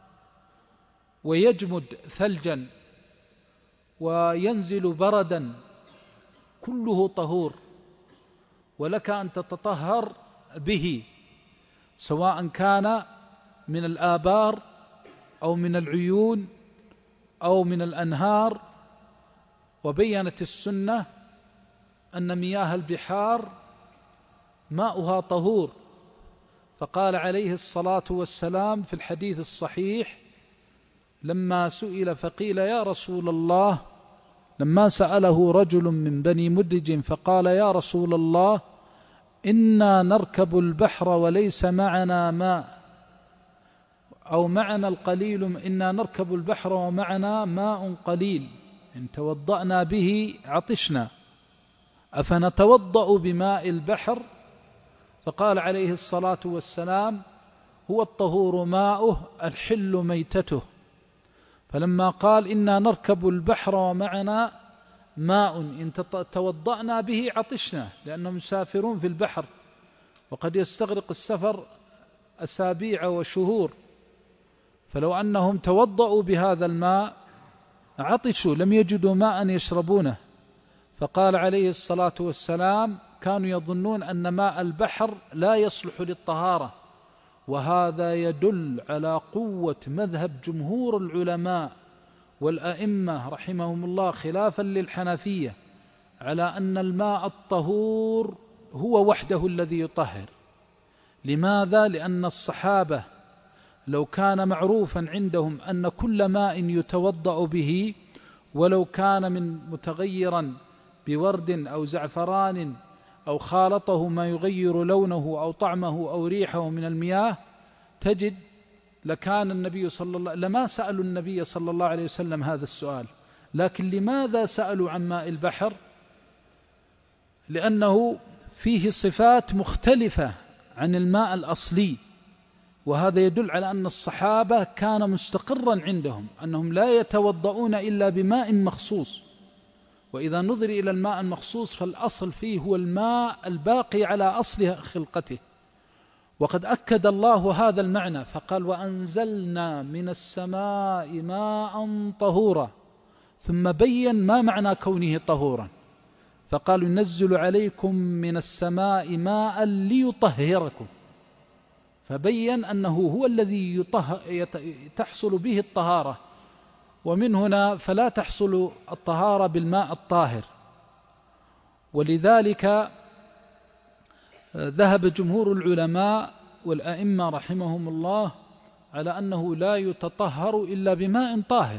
ويجمد ثلجا وينزل بردا، كله طهور، ولك أن تتطهر به، سواء كان من الآبار أو من العيون أو من الأنهار. وبينت السنة أن مياه البحار ماؤها طهور، فقال عليه الصلاة والسلام في الحديث الصحيح لما سئل فقيل يا رسول الله، لما سأله رجل من بني مدرج فقال يا رسول الله إنا نركب البحر وليس معنا ماء، أو معنا القليل، إنا نركب البحر ومعنا ماء قليل، إن توضأنا به عطشنا، أفنتوضأ بماء البحر؟ فقال عليه الصلاة والسلام هو الطهور ماؤه الحل ميتته. فلما قال إنا نركب البحر ومعنا ماء إن توضأنا به عطشنا، لأنهم مسافرون في البحر وقد يستغرق السفر أسابيع وشهور، فلو أنهم توضأوا بهذا الماء عطشوا لم يجدوا ماء يشربونه، فقال عليه الصلاة والسلام كانوا يظنون أن ماء البحر لا يصلح للطهارة، وهذا يدل على قوة مذهب جمهور العلماء والأئمة رحمهم الله خلافا للحنفية على أن الماء الطهور هو وحده الذي يطهر. لماذا؟ لأن الصحابة لو كان معروفا عندهم أن كل ماء يتوضأ به ولو كان من متغيرا بورد أو زعفران أو خالطه ما يغير لونه أو طعمه أو ريحه من المياه، تجد لكان النبي صلى الله لما سألوا النبي صلى الله عليه وسلم هذا السؤال. لكن لماذا سألوا عن ماء البحر؟ لأنه فيه صفات مختلفة عن الماء الأصلي، وهذا يدل على أن الصحابة كان مستقرا عندهم أنهم لا يتوضؤون إلا بماء مخصوص. وإذا نظر إلى الماء المخصوص فالأصل فيه هو الماء الباقي على أصل خلقته، وقد أكد الله هذا المعنى فقال وأنزلنا من السماء ماء طهورا، ثم بين ما معنى كونه طهورا فقال ينزل عليكم من السماء ماء ليطهركم، فبين أنه هو الذي تحصل به الطهارة، ومن هنا فلا تحصل الطهارة بالماء الطاهر. ولذلك ذهب جمهور العلماء والأئمة رحمهم الله على أنه لا يتطهر إلا بماء طاهر.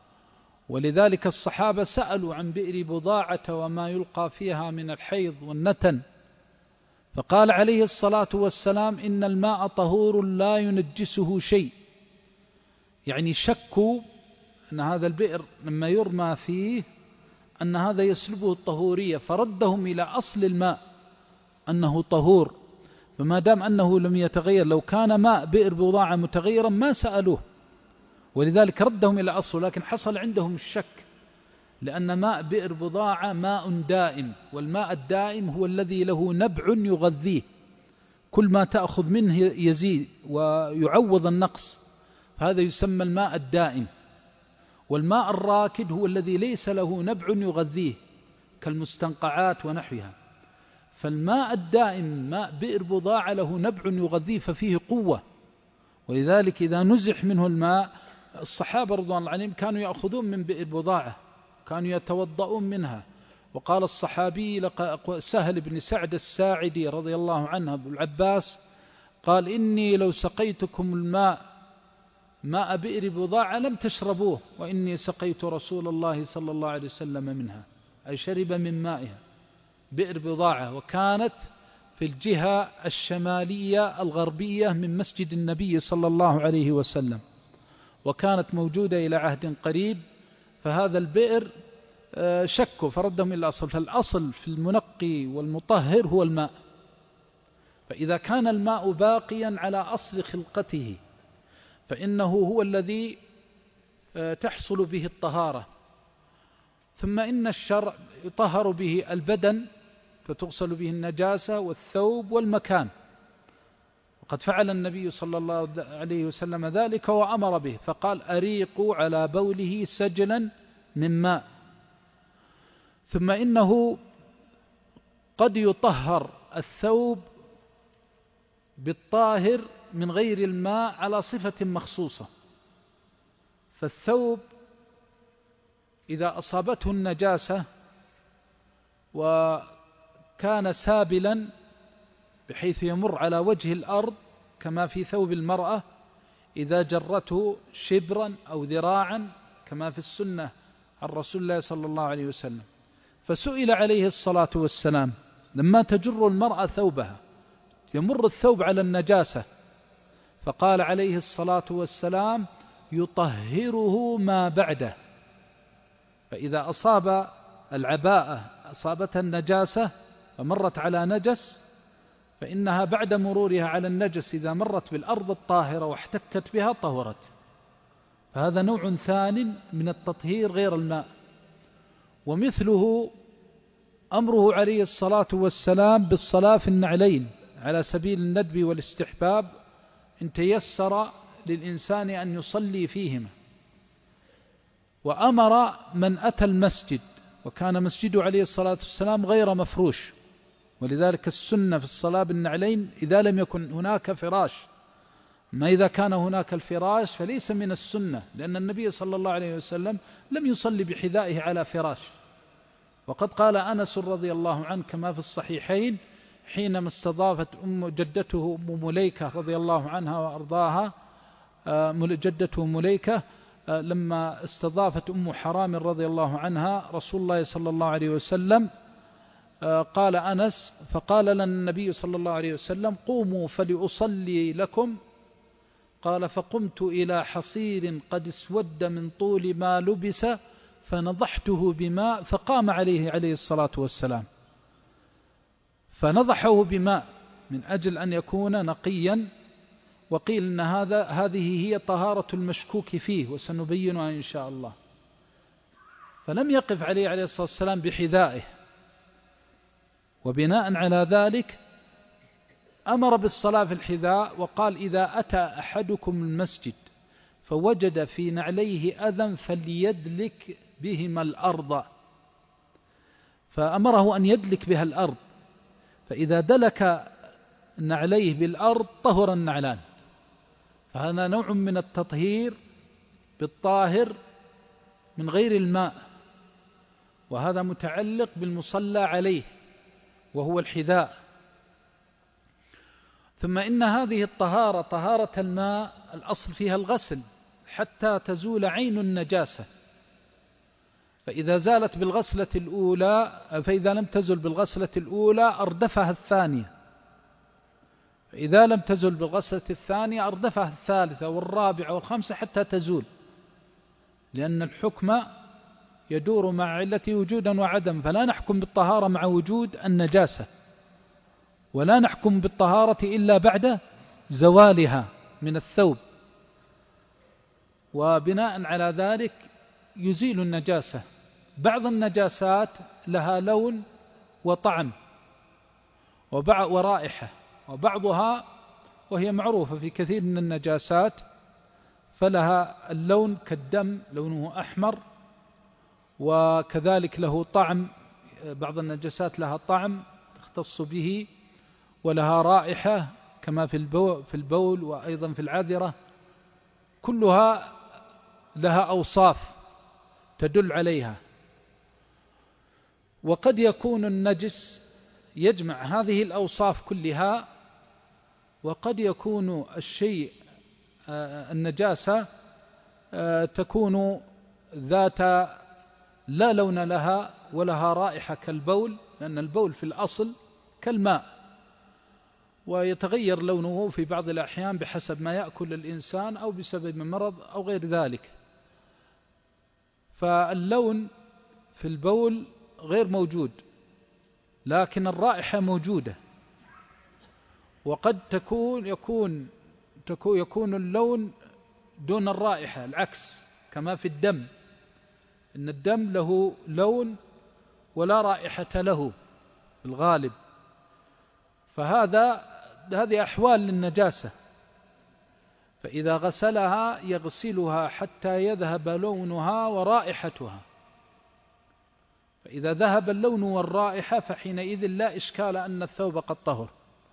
ولذلك الصحابة سألوا عن بئر بضاعة وما يلقى فيها من الحيض والنتن، فقال عليه الصلاة والسلام إن الماء طهور لا ينجسه شيء، يعني شكوا أن هذا البئر لما يرمى فيه أن هذا يسلبه الطهورية، فردهم إلى أصل الماء أنه طهور. فما دام أنه لم يتغير، لو كان ماء بئر بضاعة متغيرا ما سألوه، ولذلك ردهم إلى أصله. لكن حصل عندهم الشك، لأن ماء بئر بضاعة ماء دائم، والماء الدائم هو الذي له نبع يغذيه، كل ما تأخذ منه يزيد ويعوض النقص، هذا يسمى الماء الدائم. والماء الراكد هو الذي ليس له نبع يغذيه كالمستنقعات ونحوها. فالماء الدائم ماء بئر بضاعة له نبع يغذيه ففيه قوة، ولذلك إذا نزح منه الماء، الصحابة رضوان الله عنهم كانوا يأخذون من بئر بضاعة، كانوا يتوضؤون منها. وقال الصحابي سهل بن سعد الساعدي رضي الله عنه أبو العباس قال إني لو سقيتكم الماء ماء بئر بضاعة لم تشربوه، وإني سقيت رسول الله صلى الله عليه وسلم منها، أي شرب من مائها. بئر بضاعة وكانت في الجهة الشمالية الغربية من مسجد النبي صلى الله عليه وسلم، وكانت موجودة إلى عهد قريب. فهذا البئر شكوا فردهم إلى الأصل، فالأصل في المنقي والمطهر هو الماء. فإذا كان الماء باقيا على أصل خلقته فإنه هو الذي تحصل به الطهارة. ثم إن الشرع يطهر به البدن فتغسل به النجاسة والثوب والمكان، وقد فعل النبي صلى الله عليه وسلم ذلك وأمر به، فقال أريقوا على بوله سجلا من ماء. ثم إنه قد يطهر الثوب بالطاهر من غير الماء على صفة مخصوصة. فالثوب إذا أصابته النجاسة وكان سابلا بحيث يمر على وجه الأرض كما في ثوب المرأة إذا جرته شبرا أو ذراعا كما في السنة عن رسول الله صلى الله عليه وسلم، فسئل عليه الصلاة والسلام لما تجر المرأة ثوبها يمر الثوب على النجاسة، فقال عليه الصلاة والسلام يطهره ما بعده. فإذا أصاب العباءة أصابتها النجاسة فمرت على نجس، فإنها بعد مرورها على النجس إذا مرت بالأرض الطاهرة واحتكت بها طهرت. فهذا نوع ثاني من التطهير غير الماء. ومثله أمره عليه الصلاة والسلام بالصلاة في النعلين على سبيل الندب والاستحباب إن تيسر للإنسان أن يصلي فيهما. وأمر من أتى المسجد، وكان مسجده عليه الصلاة والسلام غير مفروش، ولذلك السنة في الصلاة بالنعلين إذا لم يكن هناك فراش. ما إذا كان هناك الفراش فليس من السنة، لأن النبي صلى الله عليه وسلم لم يصلي بحذائه على فراش. وقد قال أنس رضي الله عنه كما في الصحيحين حينما استضافت أم جدته أم مليكة رضي الله عنها وأرضاها، جدته مليكة لما استضافت أم حرام رضي الله عنها رسول الله صلى الله عليه وسلم، قال أنس فقال لنا النبي صلى الله عليه وسلم قوموا فلأصلي لكم، قال فقمت إلى حصير قد اسود من طول ما لبس فنضحته بماء فقام عليه عليه الصلاة والسلام، فنضحه بماء من أجل أن يكون نقيا. وقيل أن هذا هذه هي طهارة المشكوك فيه وسنبينها إن شاء الله. فلم يقف عليه عليه الصلاة والسلام بحذائه، وبناء على ذلك أمر بالصلاة في الحذاء، وقال إذا أتى أحدكم المسجد فوجد في نعليه أذى فليدلك بهما الأرض، فأمره أن يدلك بها الأرض، فإذا دلك نعليه بالأرض طهر النعلان. فهذا نوع من التطهير بالطاهر من غير الماء، وهذا متعلق بالمصلى عليه وهو الحذاء. ثم إن هذه الطهارة طهارة الماء الأصل فيها الغسل حتى تزول عين النجاسة، فإذا زالت بالغسلة الأولى فإذا لم تزل بالغسلة الأولى أردفها الثانية، فإذا لم تزل بالغسلة الثانية أردفها الثالثة والرابعة والخامسة حتى تزول، لأن الحكم يدور مع علته وجودا وعدم، فلا نحكم بالطهارة مع وجود النجاسة، ولا نحكم بالطهارة إلا بعد زوالها من الثوب. وبناء على ذلك يزيل النجاسة. بعض النجاسات لها لون وطعم ورائحة، وبعضها وهي معروفة في كثير من النجاسات فلها اللون كالدم لونه أحمر، وكذلك له طعم، بعض النجاسات لها طعم تختص به، ولها رائحة كما في البول, في البول وأيضا في العذرة، كلها لها أوصاف تدل عليها. وقد يكون النجس يجمع هذه الأوصاف كلها، وقد يكون الشيء النجاسة تكون ذات لا لون لها ولها رائحة كالبول، لأن البول في الأصل كالماء، ويتغير لونه في بعض الأحيان بحسب ما يأكل الإنسان أو بسبب مرض أو غير ذلك. فاللون في البول غير موجود، لكن الرائحة موجودة. وقد تكون يكون يكون اللون دون الرائحة، العكس كما في الدم، إن الدم له لون ولا رائحة له في الغالب. فهذا هذه أحوال للنجاسة، فإذا غسلها يغسلها حتى يذهب لونها ورائحتها، فإذا ذهب اللون والرائحة فحينئذ لا إشكال أن الثوب قد طهر.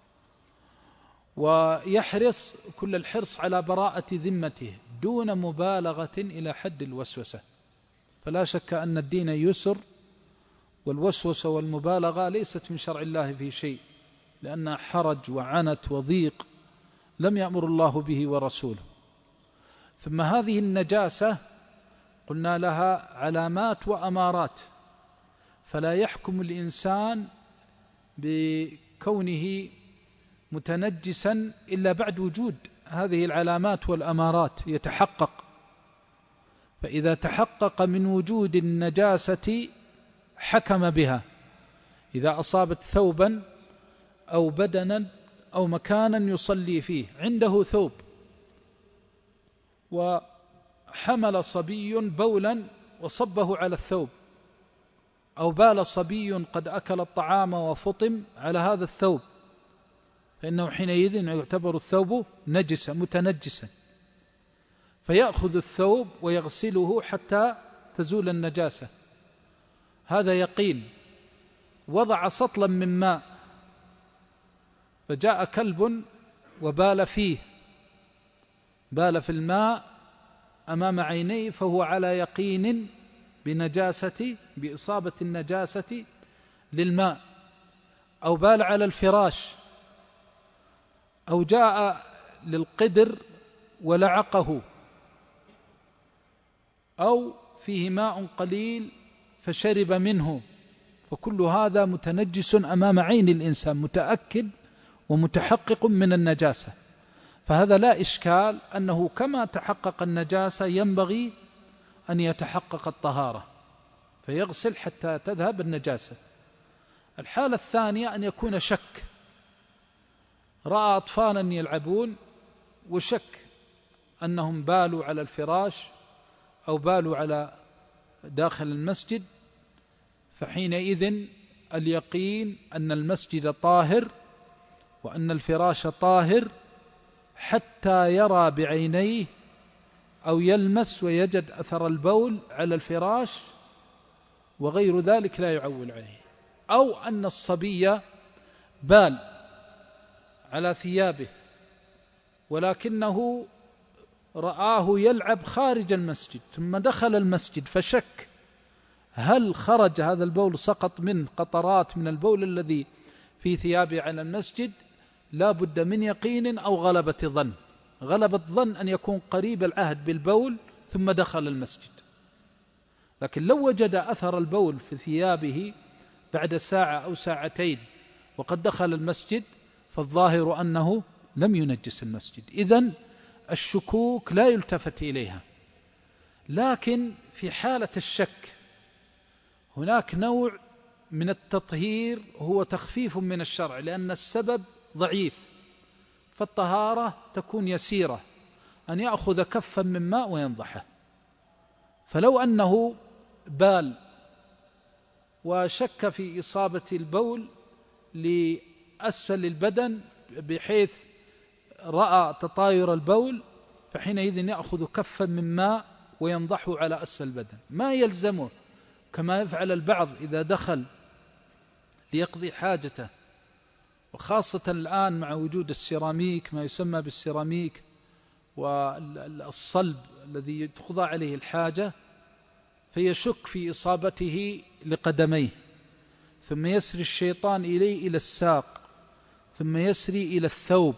ويحرص كل الحرص على براءة ذمته دون مبالغة إلى حد الوسوسة، فلا شك أن الدين يسر، والوسوسة والمبالغة ليست من شرع الله في شيء، لأنها حرج وعنت وضيق لم يأمر الله به ورسوله. ثم هذه النجاسة قلنا لها علامات وأمارات، فلا يحكم الإنسان بكونه متنجسا إلا بعد وجود هذه العلامات والأمارات يتحقق. فإذا تحقق من وجود النجاسة حكم بها، إذا أصابت ثوبا أو بدنا أو مكانا يصلي فيه، عنده ثوب وحمل صبي بولا وصبه على الثوب، أو بال صبي قد أكل الطعام وفطم على هذا الثوب، فإنه حينئذ يعتبر الثوب نجسا متنجسا. فيأخذ الثوب ويغسله حتى تزول النجاسة، هذا يقين. وضع سطلا من ماء فجاء كلب وبال فيه، بال في الماء أمام عينيه، فهو على يقين بنجاسة بإصابة النجاسة للماء. أو بال على الفراش، أو جاء للقدر ولعقه، أو فيه ماء قليل فشرب منه، فكل هذا متنجس أمام عين الإنسان، متأكد ومتحقق من النجاسة. فهذا لا إشكال أنه كما تحقق النجاسة ينبغي أن يتحقق الطهارة، فيغسل حتى تذهب النجاسة. الحالة الثانية أن يكون شك، رأى أطفالا يلعبون وشك أنهم بالوا على الفراش أو بالوا على داخل المسجد، فحينئذ اليقين أن المسجد طاهر وأن الفراش طاهر حتى يرى بعينيه أو يلمس ويجد أثر البول على الفراش، وغير ذلك لا يعول عليه. أو أن الصبي بال على ثيابه ولكنه رآه يلعب خارج المسجد ثم دخل المسجد فشك هل خرج هذا البول سقط من قطرات من البول الذي في ثيابه على المسجد، لا بد من يقين أو غلبة ظن. غلبة ظن أن يكون قريب العهد بالبول ثم دخل المسجد، لكن لو وجد أثر البول في ثيابه بعد ساعة أو ساعتين وقد دخل المسجد فالظاهر أنه لم ينجس المسجد. إذن الشكوك لا يلتفت إليها. لكن في حالة الشك هناك نوع من التطهير هو تخفيف من الشرع، لأن السبب ضعيف، فالطهارة تكون يسيرة، أن يأخذ كفا من ماء وينضحه. فلو أنه بال وشك في إصابة البول لأسفل البدن بحيث رأى تطاير البول، فحينئذ يأخذ كفا من ماء وينضحه على أسفل البدن، ما يلزمه كما يفعل البعض إذا دخل ليقضي حاجته، وخاصة الآن مع وجود السيراميك، ما يسمى بالسيراميك والصلب الذي تقضى عليه الحاجة، فيشك في إصابته لقدميه، ثم يسري الشيطان إليه إلى الساق، ثم يسري إلى الثوب.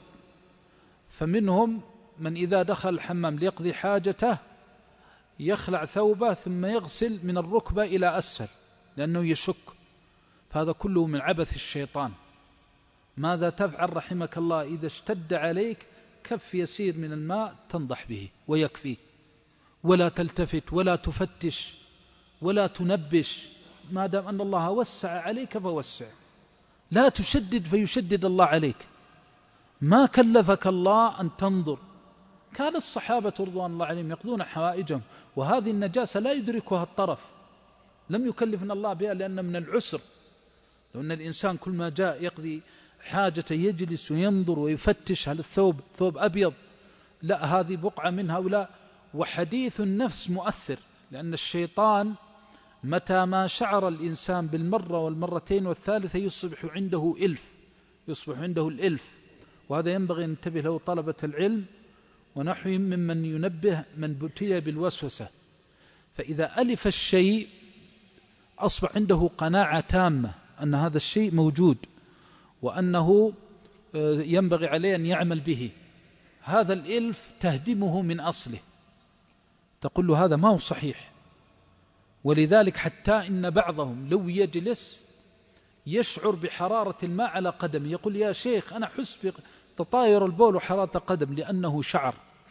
فمنهم من إذا دخل الحمام ليقضي حاجته يخلع ثوبه ثم يغسل من الركبة إلى أسفل لأنه يشك، فهذا كله من عبث الشيطان. ماذا تفعل رحمك الله؟ إذا اشتد عليك كف يسير من الماء تنضح به ويكفي، ولا تلتفت ولا تفتش ولا تنبش، ما دام أن الله وسع عليك فوسع، لا تشدد فيشدد الله عليك. ما كلفك الله أن تنظر. كان الصحابة رضوان الله عليهم يقضون حوائجهم وهذه النجاسة لا يدركها الطرف، لم يكلفنا الله بها لأن من العسر. لو أن الإنسان كل ما جاء يقضي حاجة يجلس وينظر ويفتش هل الثوب ثوب أبيض، لا، هذه بقعة من هؤلاء. وحديث النفس مؤثر، لأن الشيطان متى ما شعر الإنسان بالمرة والمرتين والثالثة يصبح عنده إلف، يصبح عنده الإلف. وهذا ينبغي أن ننتبه له طلبة العلم ونحوهم ممن ينبه من ابتلي بالوسوسة. فإذا ألف الشيء أصبح عنده قناعة تامة أن هذا الشيء موجود وأنه ينبغي عليه أن يعمل به. هذا الإلف تهدمه من أصله، تقول له هذا ما هو صحيح. ولذلك حتى إن بعضهم لو يجلس يشعر بحرارة الماء على قدم، يقول يا شيخ أنا حس بتطاير البول وحرارة قدم، لأنه شعر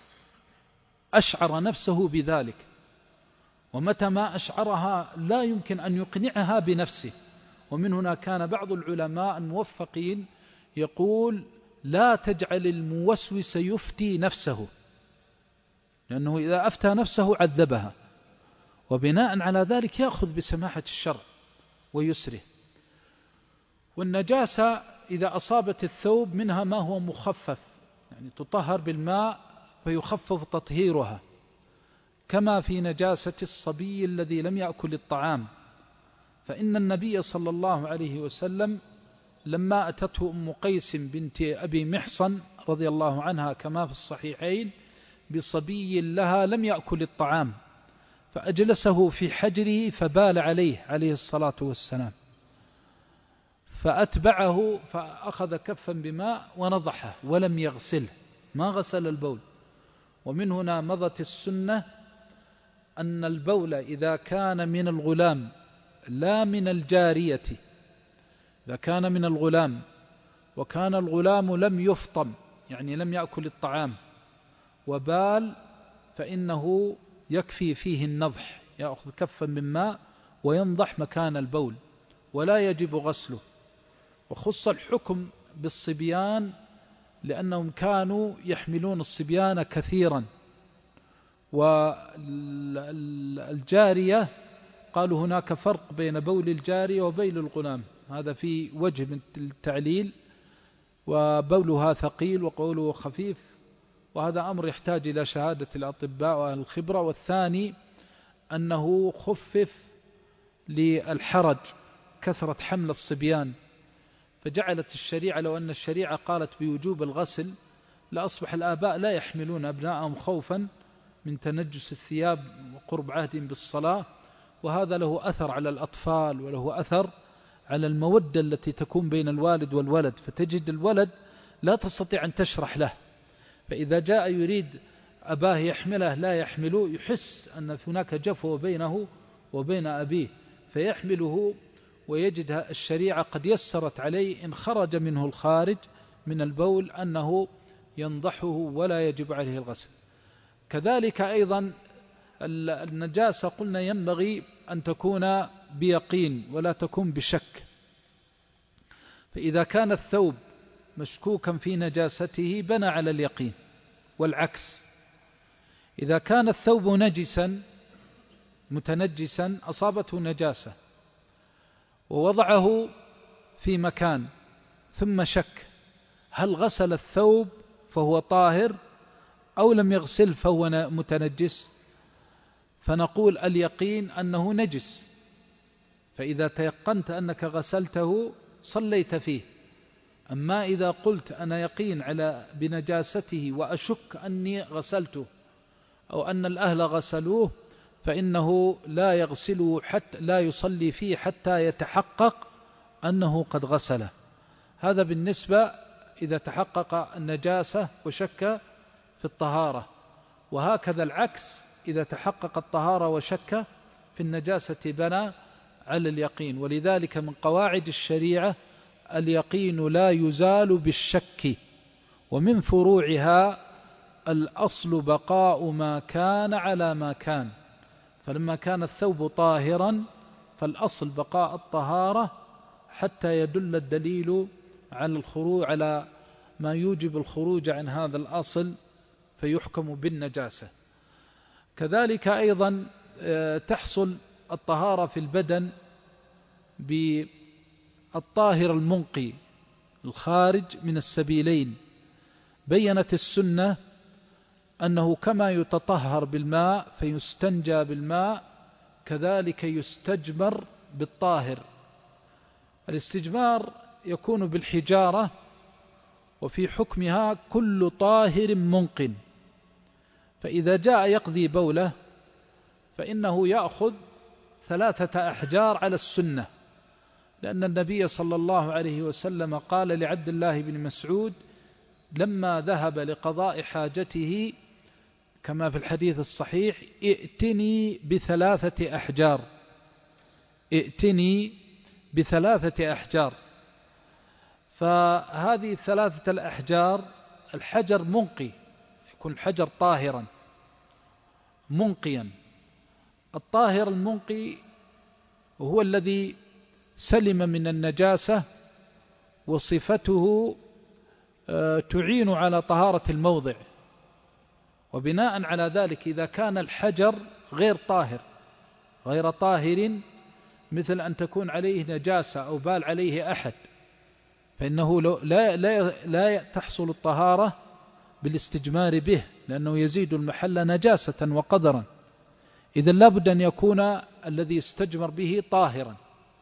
أشعر نفسه بذلك. ومتى ما أشعرها لا يمكن أن يقنعها بنفسه. ومن هنا كان بعض العلماء الموفقين يقول لا تجعل الموسوس يفتي نفسه، لأنه إذا أفتى نفسه عذبها، وبناء على ذلك يأخذ بسماحة الشرع ويسره. والنجاسة إذا أصابت الثوب منها ما هو مخفف، يعني تطهر بالماء فيخفف تطهيرها، كما في نجاسة الصبي الذي لم يأكل الطعام. فإن النبي صلى الله عليه وسلم لما أتته أم قيس بنت أبي محصن رضي الله عنها كما في الصحيحين بصبي لها لم يأكل الطعام، فأجلسه في حجره فبال عليه عليه الصلاة والسلام، فأتبعه فأخذ كفا بماء ونضحه ولم يغسله، ما غسل البول. ومن هنا مضت السنة أن البول إذا كان من الغلام لا من الجارية، إذا كان من الغلام وكان الغلام لم يفطم يعني لم يأكل الطعام وبال، فإنه يكفي فيه النضح، يأخذ كفا من ماء وينضح مكان البول ولا يجب غسله. وخص الحكم بالصبيان لأنهم كانوا يحملون الصبيان كثيرا، والجارية قالوا هناك فرق بين بول الجارية وبول الغلام، هذا في وجه من التعليل، وبولها ثقيل وقوله خفيف، وهذا أمر يحتاج إلى شهادة الأطباء وأهل الخبرة. والثاني أنه خفف للحرج كثرة حمل الصبيان، فجعلت الشريعة لو أن الشريعة قالت بوجوب الغسل لأصبح الآباء لا يحملون أبناءهم خوفا من تنجس الثياب وقرب عهد بالصلاة، وهذا له أثر على الأطفال وله أثر على المودة التي تكون بين الوالد والولد، فتجد الولد لا تستطيع أن تشرح له، فإذا جاء يريد أباه يحمله لا يحمله، يحس أن هناك جفوة بينه وبين أبيه فيحمله، ويجد الشريعة قد يسرت عليه إن خرج منه الخارج من البول أنه ينضحه ولا يجب عليه الغسل. كذلك أيضا النجاسة قلنا ينبغي أن تكون بيقين ولا تكون بشك، فإذا كان الثوب مشكوكا في نجاسته بنى على اليقين، والعكس إذا كان الثوب نجسا متنجسا أصابته نجاسة ووضعه في مكان ثم شك هل غسل الثوب فهو طاهر أو لم يغسل فهو متنجس، فنقول اليقين أنه نجس، فإذا تيقنت أنك غسلته صليت فيه. أما إذا قلت أنا يقين على بنجاسته وأشك أني غسلته أو أن الأهل غسلوه فإنه لا يغسله حتى لا يصلي فيه حتى يتحقق أنه قد غسله. هذا بالنسبة إذا تحقق النجاسة وشك في الطهارة، وهكذا العكس إذا تحقق الطهارة وشك في النجاسة بنى على اليقين. ولذلك من قواعد الشريعة اليقين لا يزال بالشك، ومن فروعها الأصل بقاء ما كان على ما كان، فلما كان الثوب طاهرا فالأصل بقاء الطهارة حتى يدل الدليل على الخروج على ما يوجب الخروج عن هذا الأصل فيحكم بالنجاسة. كذلك أيضا تحصل الطهارة في البدن بالطاهر المنقي الخارج من السبيلين. بينت السنة أنه كما يتطهر بالماء فيستنجى بالماء كذلك يستجمر بالطاهر. الاستجمار يكون بالحجارة، وفي حكمها كل طاهر منق، فإذا جاء يقضي بوله فإنه يأخذ ثلاثة أحجار على السنة، لأن النبي صلى الله عليه وسلم قال لعبد الله بن مسعود لما ذهب لقضاء حاجته كما في الحديث الصحيح ائتني بثلاثة أحجار، ائتني بثلاثة أحجار. فهذه ثلاثة الأحجار الحجر منقي، يكون الحجر طاهرا منقيا. الطاهر المنقي هو الذي سلم من النجاسة وصفته تعين على طهارة الموضع، وبناء على ذلك إذا كان الحجر غير طاهر غير طاهر مثل أن تكون عليه نجاسة أو بال عليه أحد فإنه لا, لا, لا تحصل الطهارة بالاستجمار به، لأنه يزيد المحل نجاسة وقدرا. إذا لابد أن يكون الذي يستجمر به طاهرا.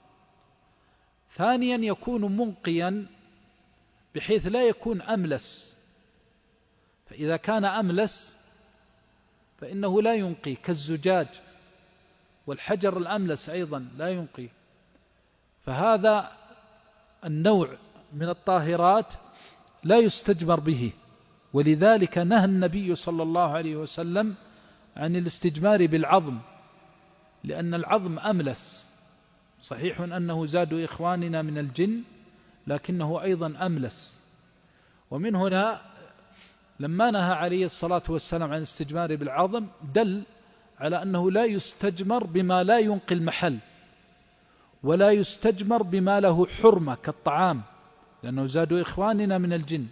ثانيا يكون منقيا بحيث لا يكون أملس، فإذا كان أملس فإنه لا ينقي، كالزجاج والحجر الأملس أيضا لا ينقي. فهذا النوع من الطاهرات لا يستجمر به، ولذلك نهى النبي صلى الله عليه وسلم عن الاستجمار بالعظم، لأن العظم أملس، صحيح أنه زاد إخواننا من الجن لكنه أيضا أملس. ومن هنا لما نهى عليه الصلاة والسلام عن الاستجمار بالعظم دل على أنه لا يستجمر بما لا ينقي المحل، ولا يستجمر بما له حرمة كالطعام، لأنه زادوا إخواننا من الجن.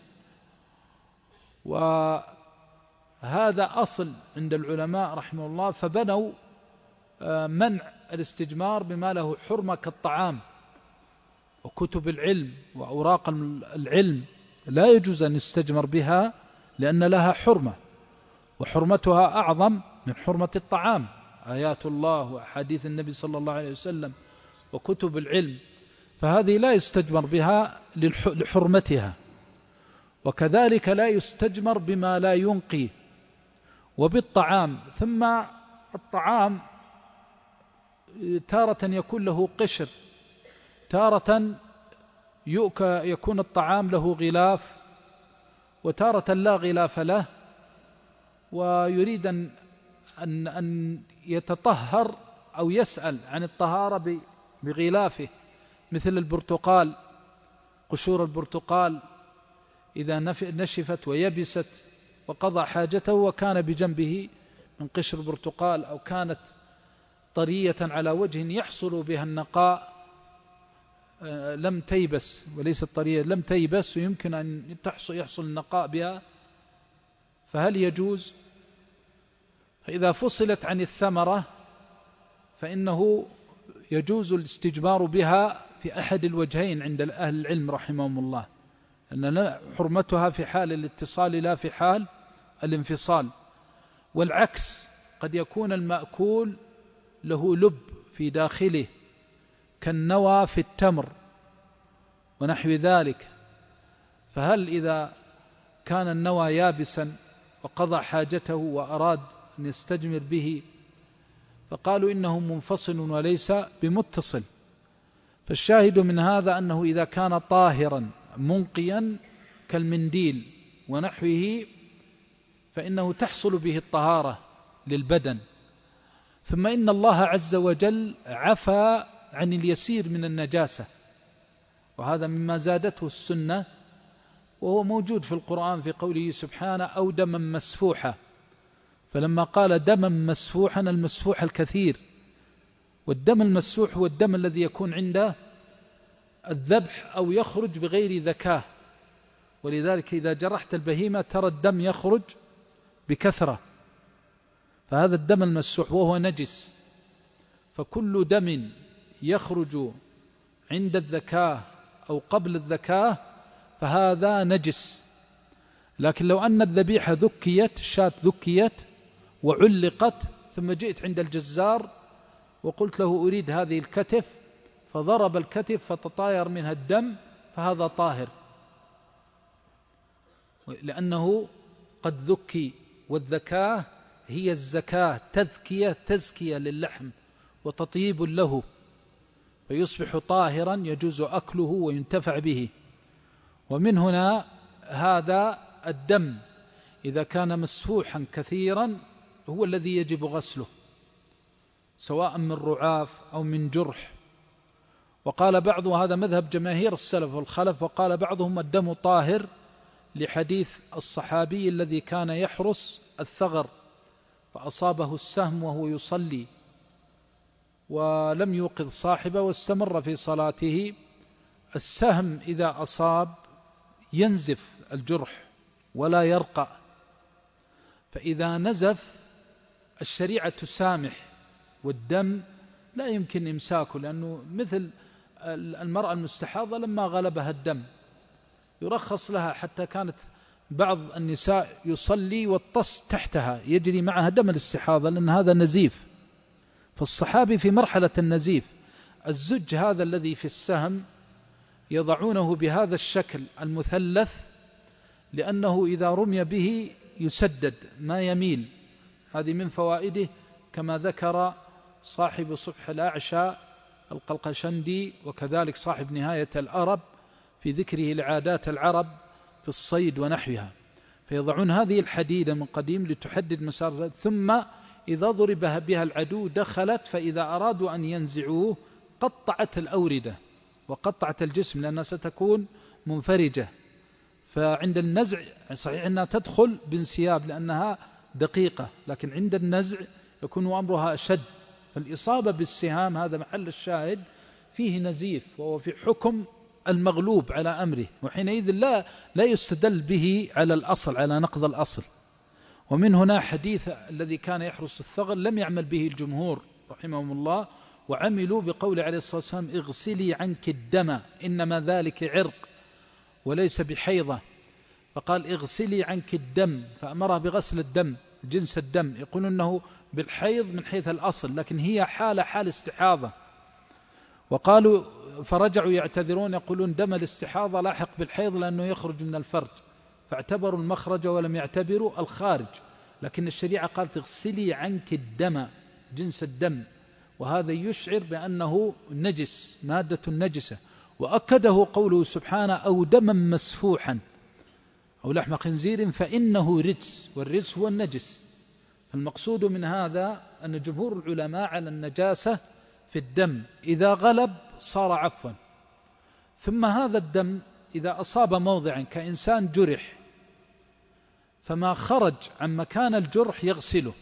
وهذا أصل عند العلماء رحمه الله، فبنوا منع الاستجمار بما له حرمة كالطعام وكتب العلم وأوراق العلم، لا يجوز أن يستجمر بها لأن لها حرمة، وحرمتها أعظم من حرمة الطعام، آيات الله وأحاديث النبي صلى الله عليه وسلم وكتب العلم، فهذه لا يستجمر بها لحرمتها. وكذلك لا يستجمر بما لا ينقي وبالطعام. ثم الطعام تارة يكون له قشر، تارة يكون الطعام له غلاف، وتارة لا غلاف له، ويريد أن, أن, أن يتطهر أو يسأل عن الطهارة بغلافه، مثل البرتقال، قشور البرتقال إذا نشفت ويبست وقضى حاجته وكان بجنبه من قشر برتقال، أو كانت طرية على وجه يحصل بها النقاء لم تيبس، وليست طرية لم تيبس ويمكن أن يحصل النقاء بها، فهل يجوز؟ فإذا فصلت عن الثمرة فإنه يجوز الاستجمار بها في أحد الوجهين عند أهل العلم رحمهم الله، أن حرمتها في حال الاتصال لا في حال الانفصال. والعكس، قد يكون المأكول له لب في داخله كالنوى في التمر ونحو ذلك، فهل إذا كان النوى يابسا وقضى حاجته وأراد أن يستجمر به، فقالوا إنه منفصل وليس بمتصل. فالشاهد من هذا أنه إذا كان طاهرا منقيا كالمنديل ونحوه فإنه تحصل به الطهارة للبدن. ثم إن الله عز وجل عفى عن اليسير من النجاسة، وهذا مما زادته السنة، وهو موجود في القرآن في قوله سبحانه أو دما مسفوحا، فلما قال دما مسفوحا المسفوح الكثير، والدم المسفوح هو الدم الذي يكون عنده الذبح أو يخرج بغير ذكاه، ولذلك إذا جرحت البهيمة ترى الدم يخرج بكثرة، فهذا الدم المسفوح وهو نجس. فكل دم يخرج عند الذكاه أو قبل الذكاه فهذا نجس. لكن لو أن الذبيحة ذكيت، الشاة ذكيت وعلقت، ثم جئت عند الجزار وقلت له أريد هذه الكتف، فضرب الكتف فتطاير منها الدم، فهذا طاهر لأنه قد ذكي. والذكاة هي الزكاة، تذكية تزكية للحم وتطيب له، فيصبح طاهرا يجوز أكله وينتفع به. ومن هنا هذا الدم إذا كان مسفوحا كثيرا هو الذي يجب غسله، سواء من رعاف أو من جرح. وقال بعض، هذا مذهب جماهير السلف والخلف، وقال بعضهم الدم طاهر لحديث الصحابي الذي كان يحرس الثغر فأصابه السهم وهو يصلي ولم يوقظ صاحبه واستمر في صلاته. السهم إذا أصاب ينزف الجرح ولا يرقى، فإذا نزف الشريعة تسامح، والدم لا يمكن إمساكه، لأنه مثل المرأة المستحاضة لما غلبها الدم يرخص لها، حتى كانت بعض النساء يصلي والطس تحتها يجري معها دم الاستحاضة لأن هذا نزيف، فالصحابي في مرحلة النزيف، الزج هذا الذي في السهم يضعونه بهذا الشكل المثلث، لأنه إذا رمي به يسدد ما يميل. هذه من فوائده كما ذكر صاحب صفح الأعشى القلقشندي، وكذلك صاحب نهاية الأرب في ذكره لعادات العرب في الصيد ونحوها. فيضعون هذه الحديدة من قديم لتحدد مسار، ثم إذا ضرب بها العدو دخلت، فإذا أرادوا أن ينزعوه قطعت الأوردة وقطعت الجسم لأنها ستكون منفرجة. فعند النزع صحيح أنها تدخل بانسياب لأنها دقيقة، لكن عند النزع يكون أمرها أشد. فالإصابة بالسهام هذا محل الشاهد فيه نزيف، وهو في حكم المغلوب على أمره، وحينئذ لا لا يستدل به على الأصل، على نقض الأصل. ومن هنا حديث الذي كان يحرس الثغر لم يعمل به الجمهور رحمهم الله، وعملوا بقول عليه الصلاة والسلام اغسلي عنك الدم إنما ذلك عرق وليس بحيضة، فقال اغسلي عنك الدم، فأمرها بغسل الدم جنس الدم. يقول أنه بالحيض من حيث الأصل، لكن هي حالة حال استحاضة. وقالوا فرجعوا يعتذرون يقولون دم الاستحاضة لاحق بالحيض لأنه يخرج من الفرج، فاعتبروا المخرج ولم يعتبروا الخارج. لكن الشريعة قالت اغسلي عنك الدم جنس الدم، وهذا يشعر بأنه نجس، مادة نجسة. وأكده قوله سبحانه أو دما مسفوحا أو لحم خنزير فإنه رجس، والرجس هو النجس. المقصود من هذا أن جمهور العلماء على النجاسة في الدم إذا غلب صار عفوا. ثم هذا الدم إذا أصاب موضعا كإنسان جرح، فما خرج عن مكان الجرح يغسله،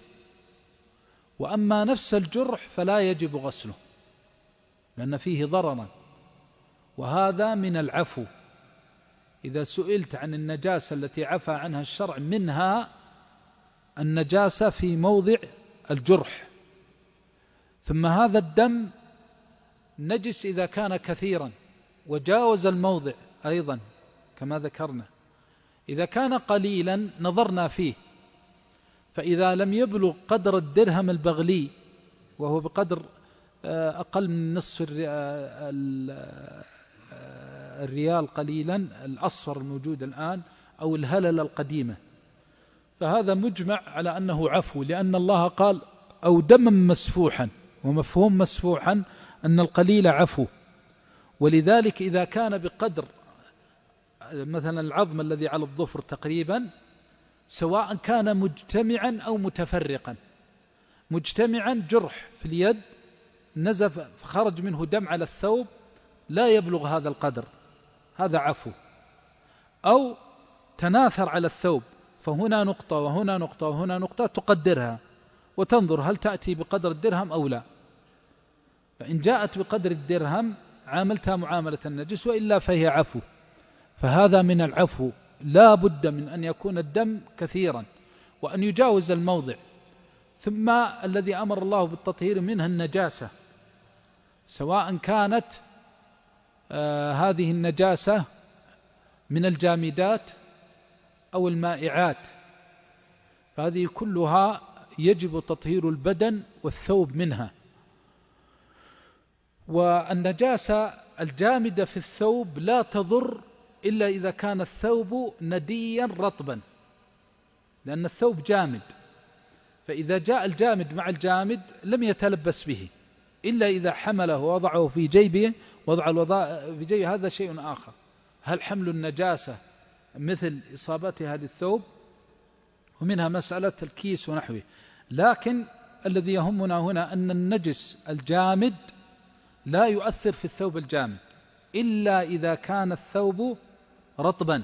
وأما نفس الجرح فلا يجب غسله لأن فيه ضررا، وهذا من العفو. إذا سئلت عن النجاسة التي عفى عنها الشرع، منها النجاسة في موضع الجرح. ثم هذا الدم نجس إذا كان كثيرا وجاوز الموضع أيضا كما ذكرنا. إذا كان قليلا نظرنا فيه، فإذا لم يبلغ قدر الدرهم البغلي وهو بقدر أقل من نصف الريال قليلا الأصفر الموجود الآن أو الهلل القديمة، فهذا مجمع على أنه عفو، لأن الله قال أو دما مسفوحا، ومفهوم مسفوحا أن القليل عفو. ولذلك إذا كان بقدر مثلا العظم الذي على الظفر تقريبا، سواء كان مجتمعا أو متفرقا، مجتمعا جرح في اليد نزف خرج منه دم على الثوب لا يبلغ هذا القدر، هذا عفو. أو تناثر على الثوب، فهنا نقطة وهنا نقطة وهنا نقطة، تقدرها وتنظر هل تأتي بقدر الدرهم أو لا. فإن جاءت بقدر الدرهم عاملتها معاملة النجس، وإلا فهي عفو. فهذا من العفو، لا بد من أن يكون الدم كثيرا وأن يجاوز الموضع. ثم الذي أمر الله بالتطهير منها النجاسة، سواء كانت آه هذه النجاسة من الجامدات أو المائعات، فهذه كلها يجب تطهير البدن والثوب منها. والنجاسة الجامدة في الثوب لا تضر إلا إذا كان الثوب نديا رطبا، لأن الثوب جامد، فإذا جاء الجامد مع الجامد لم يتلبس به إلا إذا حمله ووضعه في جيبه، وضع الوضاء في جيبه هذا شيء آخر. هل حمل النجاسة مثل إصابة هذا الثوب؟ ومنها مسألة الكيس ونحوه. لكن الذي يهمنا هنا أن النجس الجامد لا يؤثر في الثوب الجامد إلا إذا كان الثوب رطبا.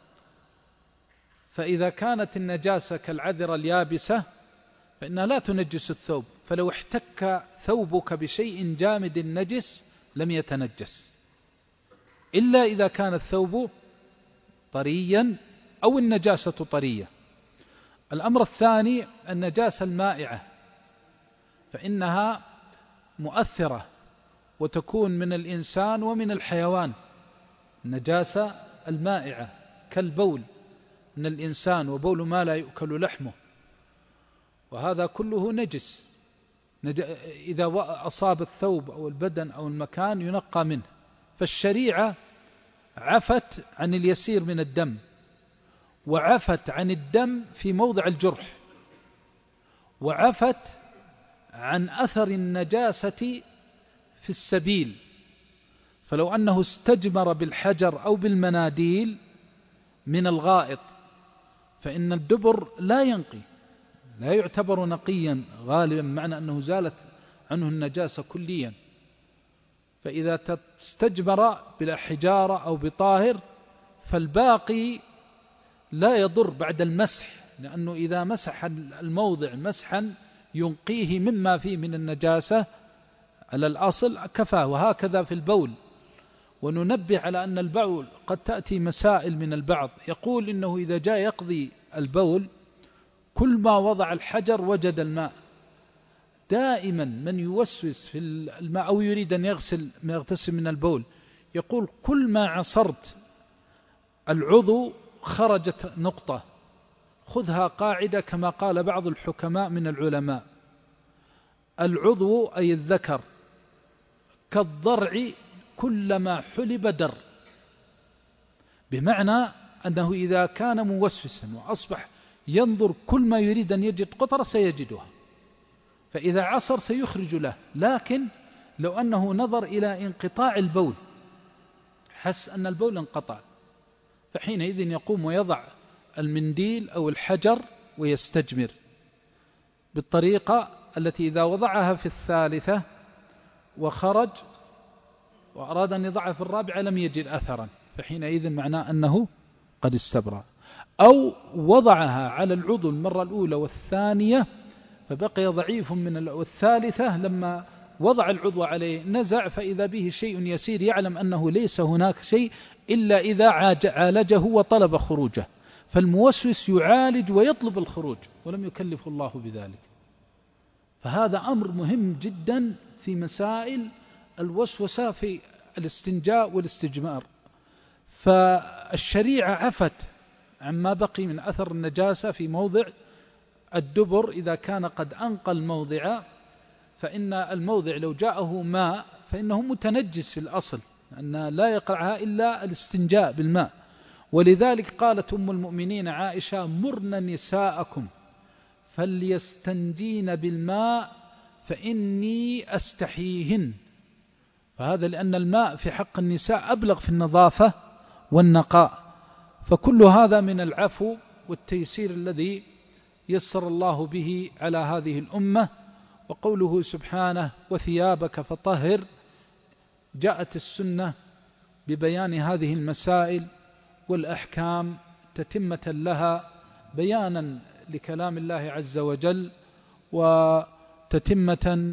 فإذا كانت النجاسة كالعذرة اليابسة فإنها لا تنجس الثوب، فلو احتك ثوبك بشيء جامد نجس لم يتنجس إلا إذا كان الثوب طريا أو النجاسة طرية. الأمر الثاني النجاسة المائعة، فإنها مؤثرة وتكون من الإنسان ومن الحيوان. النجاسة المائعة كالبول من الإنسان وبول ما لا يؤكل لحمه، وهذا كله نجس. إذا أصاب الثوب أو البدن أو المكان ينقى منه. فالشريعة عفت عن اليسير من الدم، وعفت عن الدم في موضع الجرح، وعفت عن أثر النجاسة في السبيل. فلو أنه استجمر بالحجر أو بالمناديل من الغائط فإن الدبر لا ينقي، لا يعتبر نقيا غالبا، معنى أنه زالت عنه النجاسة كليا. فإذا تستجمر بالحجارة أو بطاهر فالباقي لا يضر بعد المسح، لأنه إذا مسح الموضع مسحا ينقيه مما فيه من النجاسة على الأصل كفاه. وهكذا في البول. وننبه على أن البول قد تأتي مسائل من البعض يقول إنه إذا جاء يقضي البول كل ما وضع الحجر وجد الماء. دائما من يوسوس في الماء أو يريد أن يغسل ما يغتسل من البول يقول كل ما عصرت العضو خرجت نقطة. خذها قاعدة كما قال بعض الحكماء من العلماء: العضو أي الذكر كالضرع كلما حلب در، بمعنى أنه إذا كان موسوسا وأصبح ينظر كل ما يريد أن يجد قطرة سيجدها، فإذا عصر سيخرج له. لكن لو أنه نظر إلى انقطاع البول حس أن البول انقطع، فحينئذ يقوم ويضع المنديل أو الحجر ويستجمر بالطريقة التي إذا وضعها في الثالثة وخرج وأراد أن يضعها في الرابعة لم يجد أثرا، فحينئذ معناه أنه قد استبرأ. أو وضعها على العضو المرة الأولى والثانية فبقي ضعيف من الثالثة، لما وضع العضو عليه نزع فإذا به شيء يسير يعلم أنه ليس هناك شيء إلا إذا عالجه وطلب خروجه. فالموسوس يعالج ويطلب الخروج ولم يكلف الله بذلك. فهذا أمر مهم جدا في مسائل الوسوسة في الاستنجاء والاستجمار. فالشريعة عفت عما بقي من أثر النجاسة في موضع الدبر إذا كان قد أنقى الموضع، فإن الموضع لو جاءه ماء فإنه متنجس في الأصل، أن لا يقعها إلا الاستنجاء بالماء. ولذلك قالت أم المؤمنين عائشة: مرن نساءكم فليستنجين بالماء فإني أستحيهن. فهذا لأن الماء في حق النساء أبلغ في النظافة والنقاء. فكل هذا من العفو والتيسير الذي يسر الله به على هذه الأمة. وقوله سبحانه: وثيابك فطهر، جاءت السنة ببيان هذه المسائل والأحكام تتمة لها، بيانا لكلام الله عز وجل وتتمة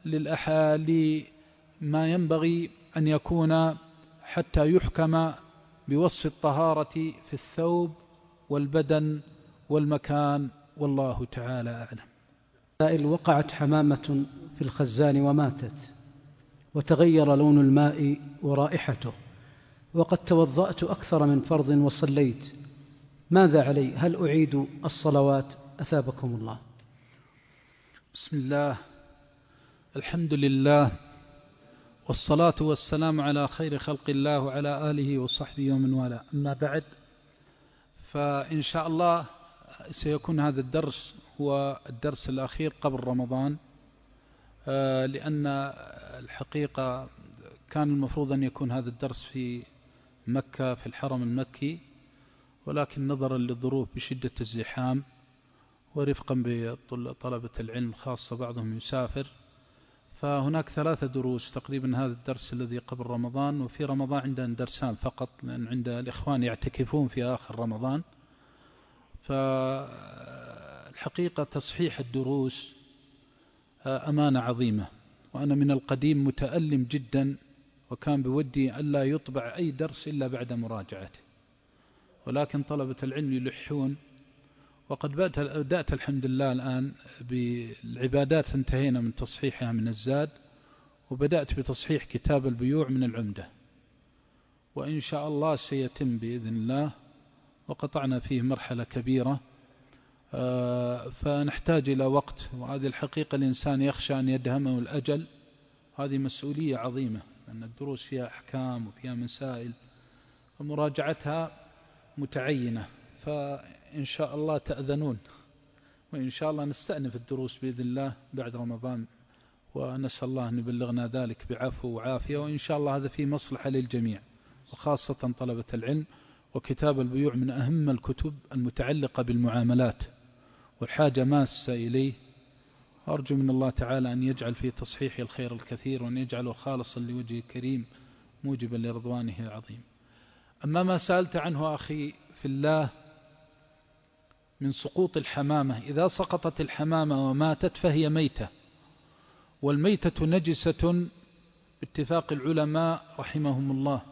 لما ينبغي أن يكون حتى يحكم بوصف الطهارة في الثوب والبدن والمكان. والله تعالى أعلم. سائل: وقعت حمامة في الخزان وماتت، وتغير لون الماء ورائحته، وقد توضأت أكثر من فرض وصليت، ماذا علي؟ هل أعيد الصلوات؟ أثابكم الله. بسم الله، الحمد لله، والصلاة والسلام على خير خلق الله وعلى آله وصحبه ومن والاه. أما بعد، فإن شاء الله سيكون هذا الدرس هو الدرس الأخير قبل رمضان، لأن الحقيقة كان المفروض أن يكون هذا الدرس في مكة في الحرم المكي، ولكن نظرا للظروف بشدة الزحام ورفقا بطلبة العلم خاصة بعضهم يسافر، فهناك ثلاثة دروس تقريبا. هذا الدرس الذي قبل رمضان، وفي رمضان عندنا درسان فقط لأن عند الإخوان يعتكفون في آخر رمضان. فالحقيقة تصحيح الدروس أمانة عظيمة، وأنا من القديم متألم جدا، وكان بودي ألا يطبع أي درس إلا بعد مراجعته، ولكن طلبة العلم يلحون. وقد بدأت الحمد لله الآن بالعبادات، انتهينا من تصحيحها من الزاد، وبدأت بتصحيح كتاب البيوع من العمدة، وإن شاء الله سيتم بإذن الله. وقطعنا فيه مرحلة كبيرة فنحتاج إلى وقت، وهذه الحقيقة الإنسان يخشى أن يدهمه الأجل. هذه مسؤولية عظيمة، لأن الدروس فيها أحكام وفيها مسائل ومراجعتها متعينة، فإن شاء الله تأذنون، وإن شاء الله نستأنف الدروس بإذن الله بعد رمضان، ونسأل الله أن يبلغنا ذلك بعفو وعافية، وإن شاء الله هذا فيه مصلحة للجميع وخاصة طلبة العلم. وكتاب البيوع من أهم الكتب المتعلقة بالمعاملات، والحاجة ماسة إليه، أرجو من الله تعالى أن يجعل في تصحيح الخير الكثير، وأن يجعله خالصا لوجهه الكريم موجبا لرضوانه العظيم. أما ما سألت عنه أخي في الله من سقوط الحمامة، إذا سقطت الحمامة وماتت فهي ميتة، والميتة نجسة باتفاق العلماء رحمهم الله،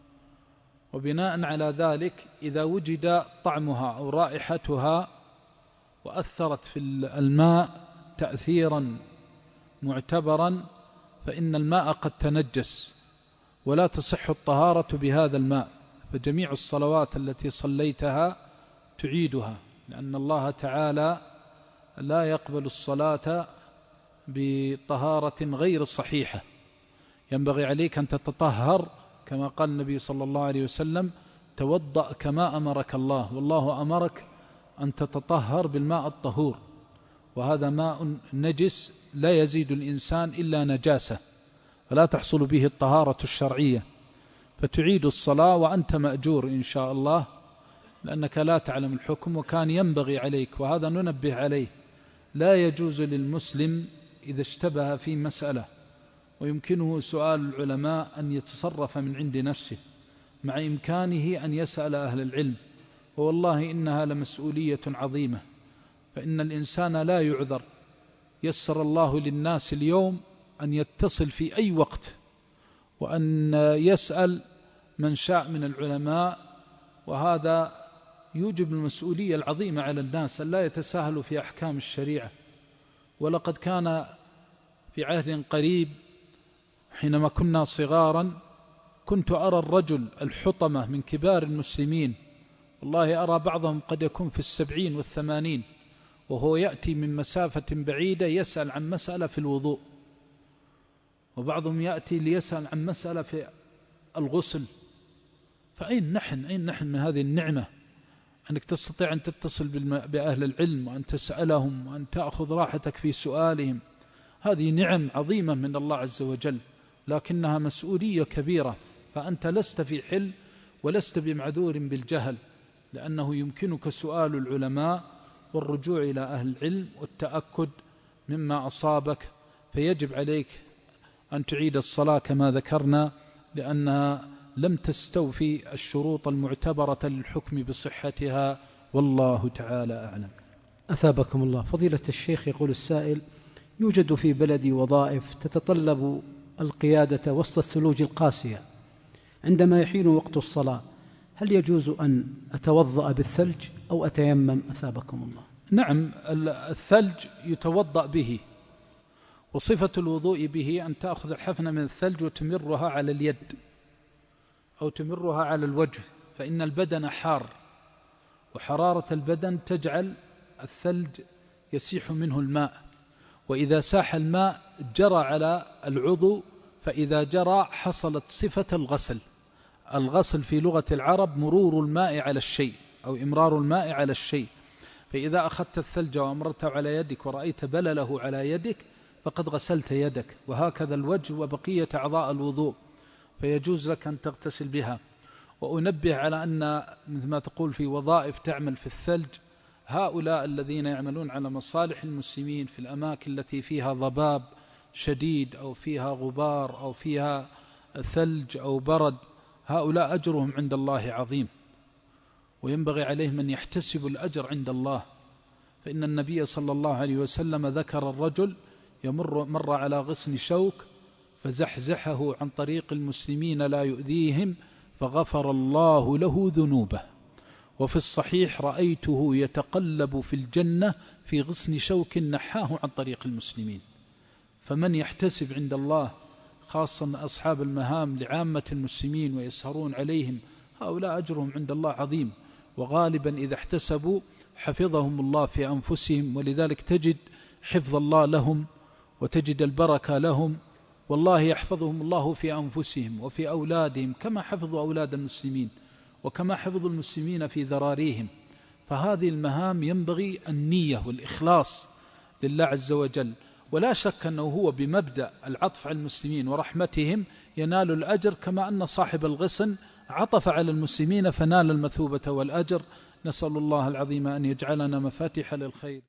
وبناء على ذلك إذا وجد طعمها أو رائحتها وأثرت في الماء تأثيرا معتبرا فإن الماء قد تنجس ولا تصح الطهارة بهذا الماء، فجميع الصلوات التي صليتها تعيدها، لأن الله تعالى لا يقبل الصلاة بطهارة غير صحيحة. ينبغي عليك أن تتطهر كما قال النبي صلى الله عليه وسلم: توضأ كما أمرك الله، والله أمرك أن تتطهر بالماء الطهور، وهذا ماء نجس لا يزيد الإنسان إلا نجاسة، فلا تحصل به الطهارة الشرعية، فتعيد الصلاة وأنت مأجور إن شاء الله، لأنك لا تعلم الحكم، وكان ينبغي عليك، وهذا ننبه عليه، لا يجوز للمسلم إذا اشتبه في مسألة ويمكنه سؤال العلماء أن يتصرف من عند نفسه، مع إمكانه أن يسأل أهل العلم، والله إنها لمسؤولية عظيمة، فإن الإنسان لا يعذر. يسر الله للناس اليوم أن يتصل في أي وقت وأن يسأل من شاء من العلماء، وهذا يوجب المسؤولية العظيمة على الناس أن لا يتساهلوا في أحكام الشريعة. ولقد كان في عهد قريب حينما كنا صغارا كنت أرى الرجل الحطمة من كبار المسلمين، والله أرى بعضهم قد يكون في السبعين والثمانين، وهو يأتي من مسافة بعيدة يسأل عن مسألة في الوضوء، وبعضهم يأتي ليسأل عن مسألة في الغسل. فأين نحن أين نحن من هذه النعمة، أنك تستطيع أن تتصل بأهل العلم وأن تسألهم وأن تأخذ راحتك في سؤالهم؟ هذه نعم عظيمة من الله عز وجل، لكنها مسؤولية كبيرة، فأنت لست في حل ولست بمعذور بالجهل، لأنه يمكنك سؤال العلماء والرجوع إلى أهل العلم والتأكد مما أصابك، فيجب عليك أن تعيد الصلاة كما ذكرنا، لأنها لم تستوفي الشروط المعتبرة للحكم بصحتها، والله تعالى أعلم. أثابكم الله. فضيلة الشيخ، يقول السائل: يوجد في بلدي وظائف تتطلب القيادة وسط الثلوج القاسية، عندما يحين وقت الصلاة هل يجوز أن أتوضأ بالثلج أو أتيمم؟ أثابكم الله. نعم، الثلج يتوضأ به، وصفة الوضوء به أن تأخذ الحفنة من الثلج وتمرها على اليد أو تمرها على الوجه، فإن البدن حار، وحرارة البدن تجعل الثلج يسيح منه الماء، وإذا ساح الماء جرى على العضو، فإذا جرى حصلت صفة الغسل. الغسل في لغة العرب مرور الماء على الشيء أو إمرار الماء على الشيء، فإذا أخذت الثلج وأمرته على يدك ورأيت بلله على يدك فقد غسلت يدك، وهكذا الوجه وبقية أعضاء الوضوء، فيجوز لك أن تغتسل بها. وأنبه على أن مثل ما تقول في وظائف تعمل في الثلج، هؤلاء الذين يعملون على مصالح المسلمين في الأماكن التي فيها ضباب شديد أو فيها غبار أو فيها ثلج أو برد، هؤلاء أجرهم عند الله عظيم، وينبغي عليهم أن يحتسبوا الأجر عند الله، فإن النبي صلى الله عليه وسلم ذكر الرجل يمر مر على غصن شوك فزحزحه عن طريق المسلمين لا يؤذيهم فغفر الله له ذنوبه. وفي الصحيح: رأيته يتقلب في الجنة في غصن شوك نحاه عن طريق المسلمين. فمن يحتسب عند الله، خاصة أصحاب المهام لعامة المسلمين ويسهرون عليهم، هؤلاء أجرهم عند الله عظيم، وغالبا إذا احتسبوا حفظهم الله في أنفسهم، ولذلك تجد حفظ الله لهم وتجد البركة لهم، والله يحفظهم الله في أنفسهم وفي أولادهم كما حفظوا أولاد المسلمين وكما حفظوا المسلمين في ذراريهم. فهذه المهام ينبغي النية والإخلاص لله عز وجل، ولا شك أنه هو بمبدأ العطف على المسلمين ورحمتهم ينال الأجر، كما أن صاحب الغصن عطف على المسلمين فنال المثوبة والأجر. نسأل الله العظيم أن يجعلنا مفاتيح للخير.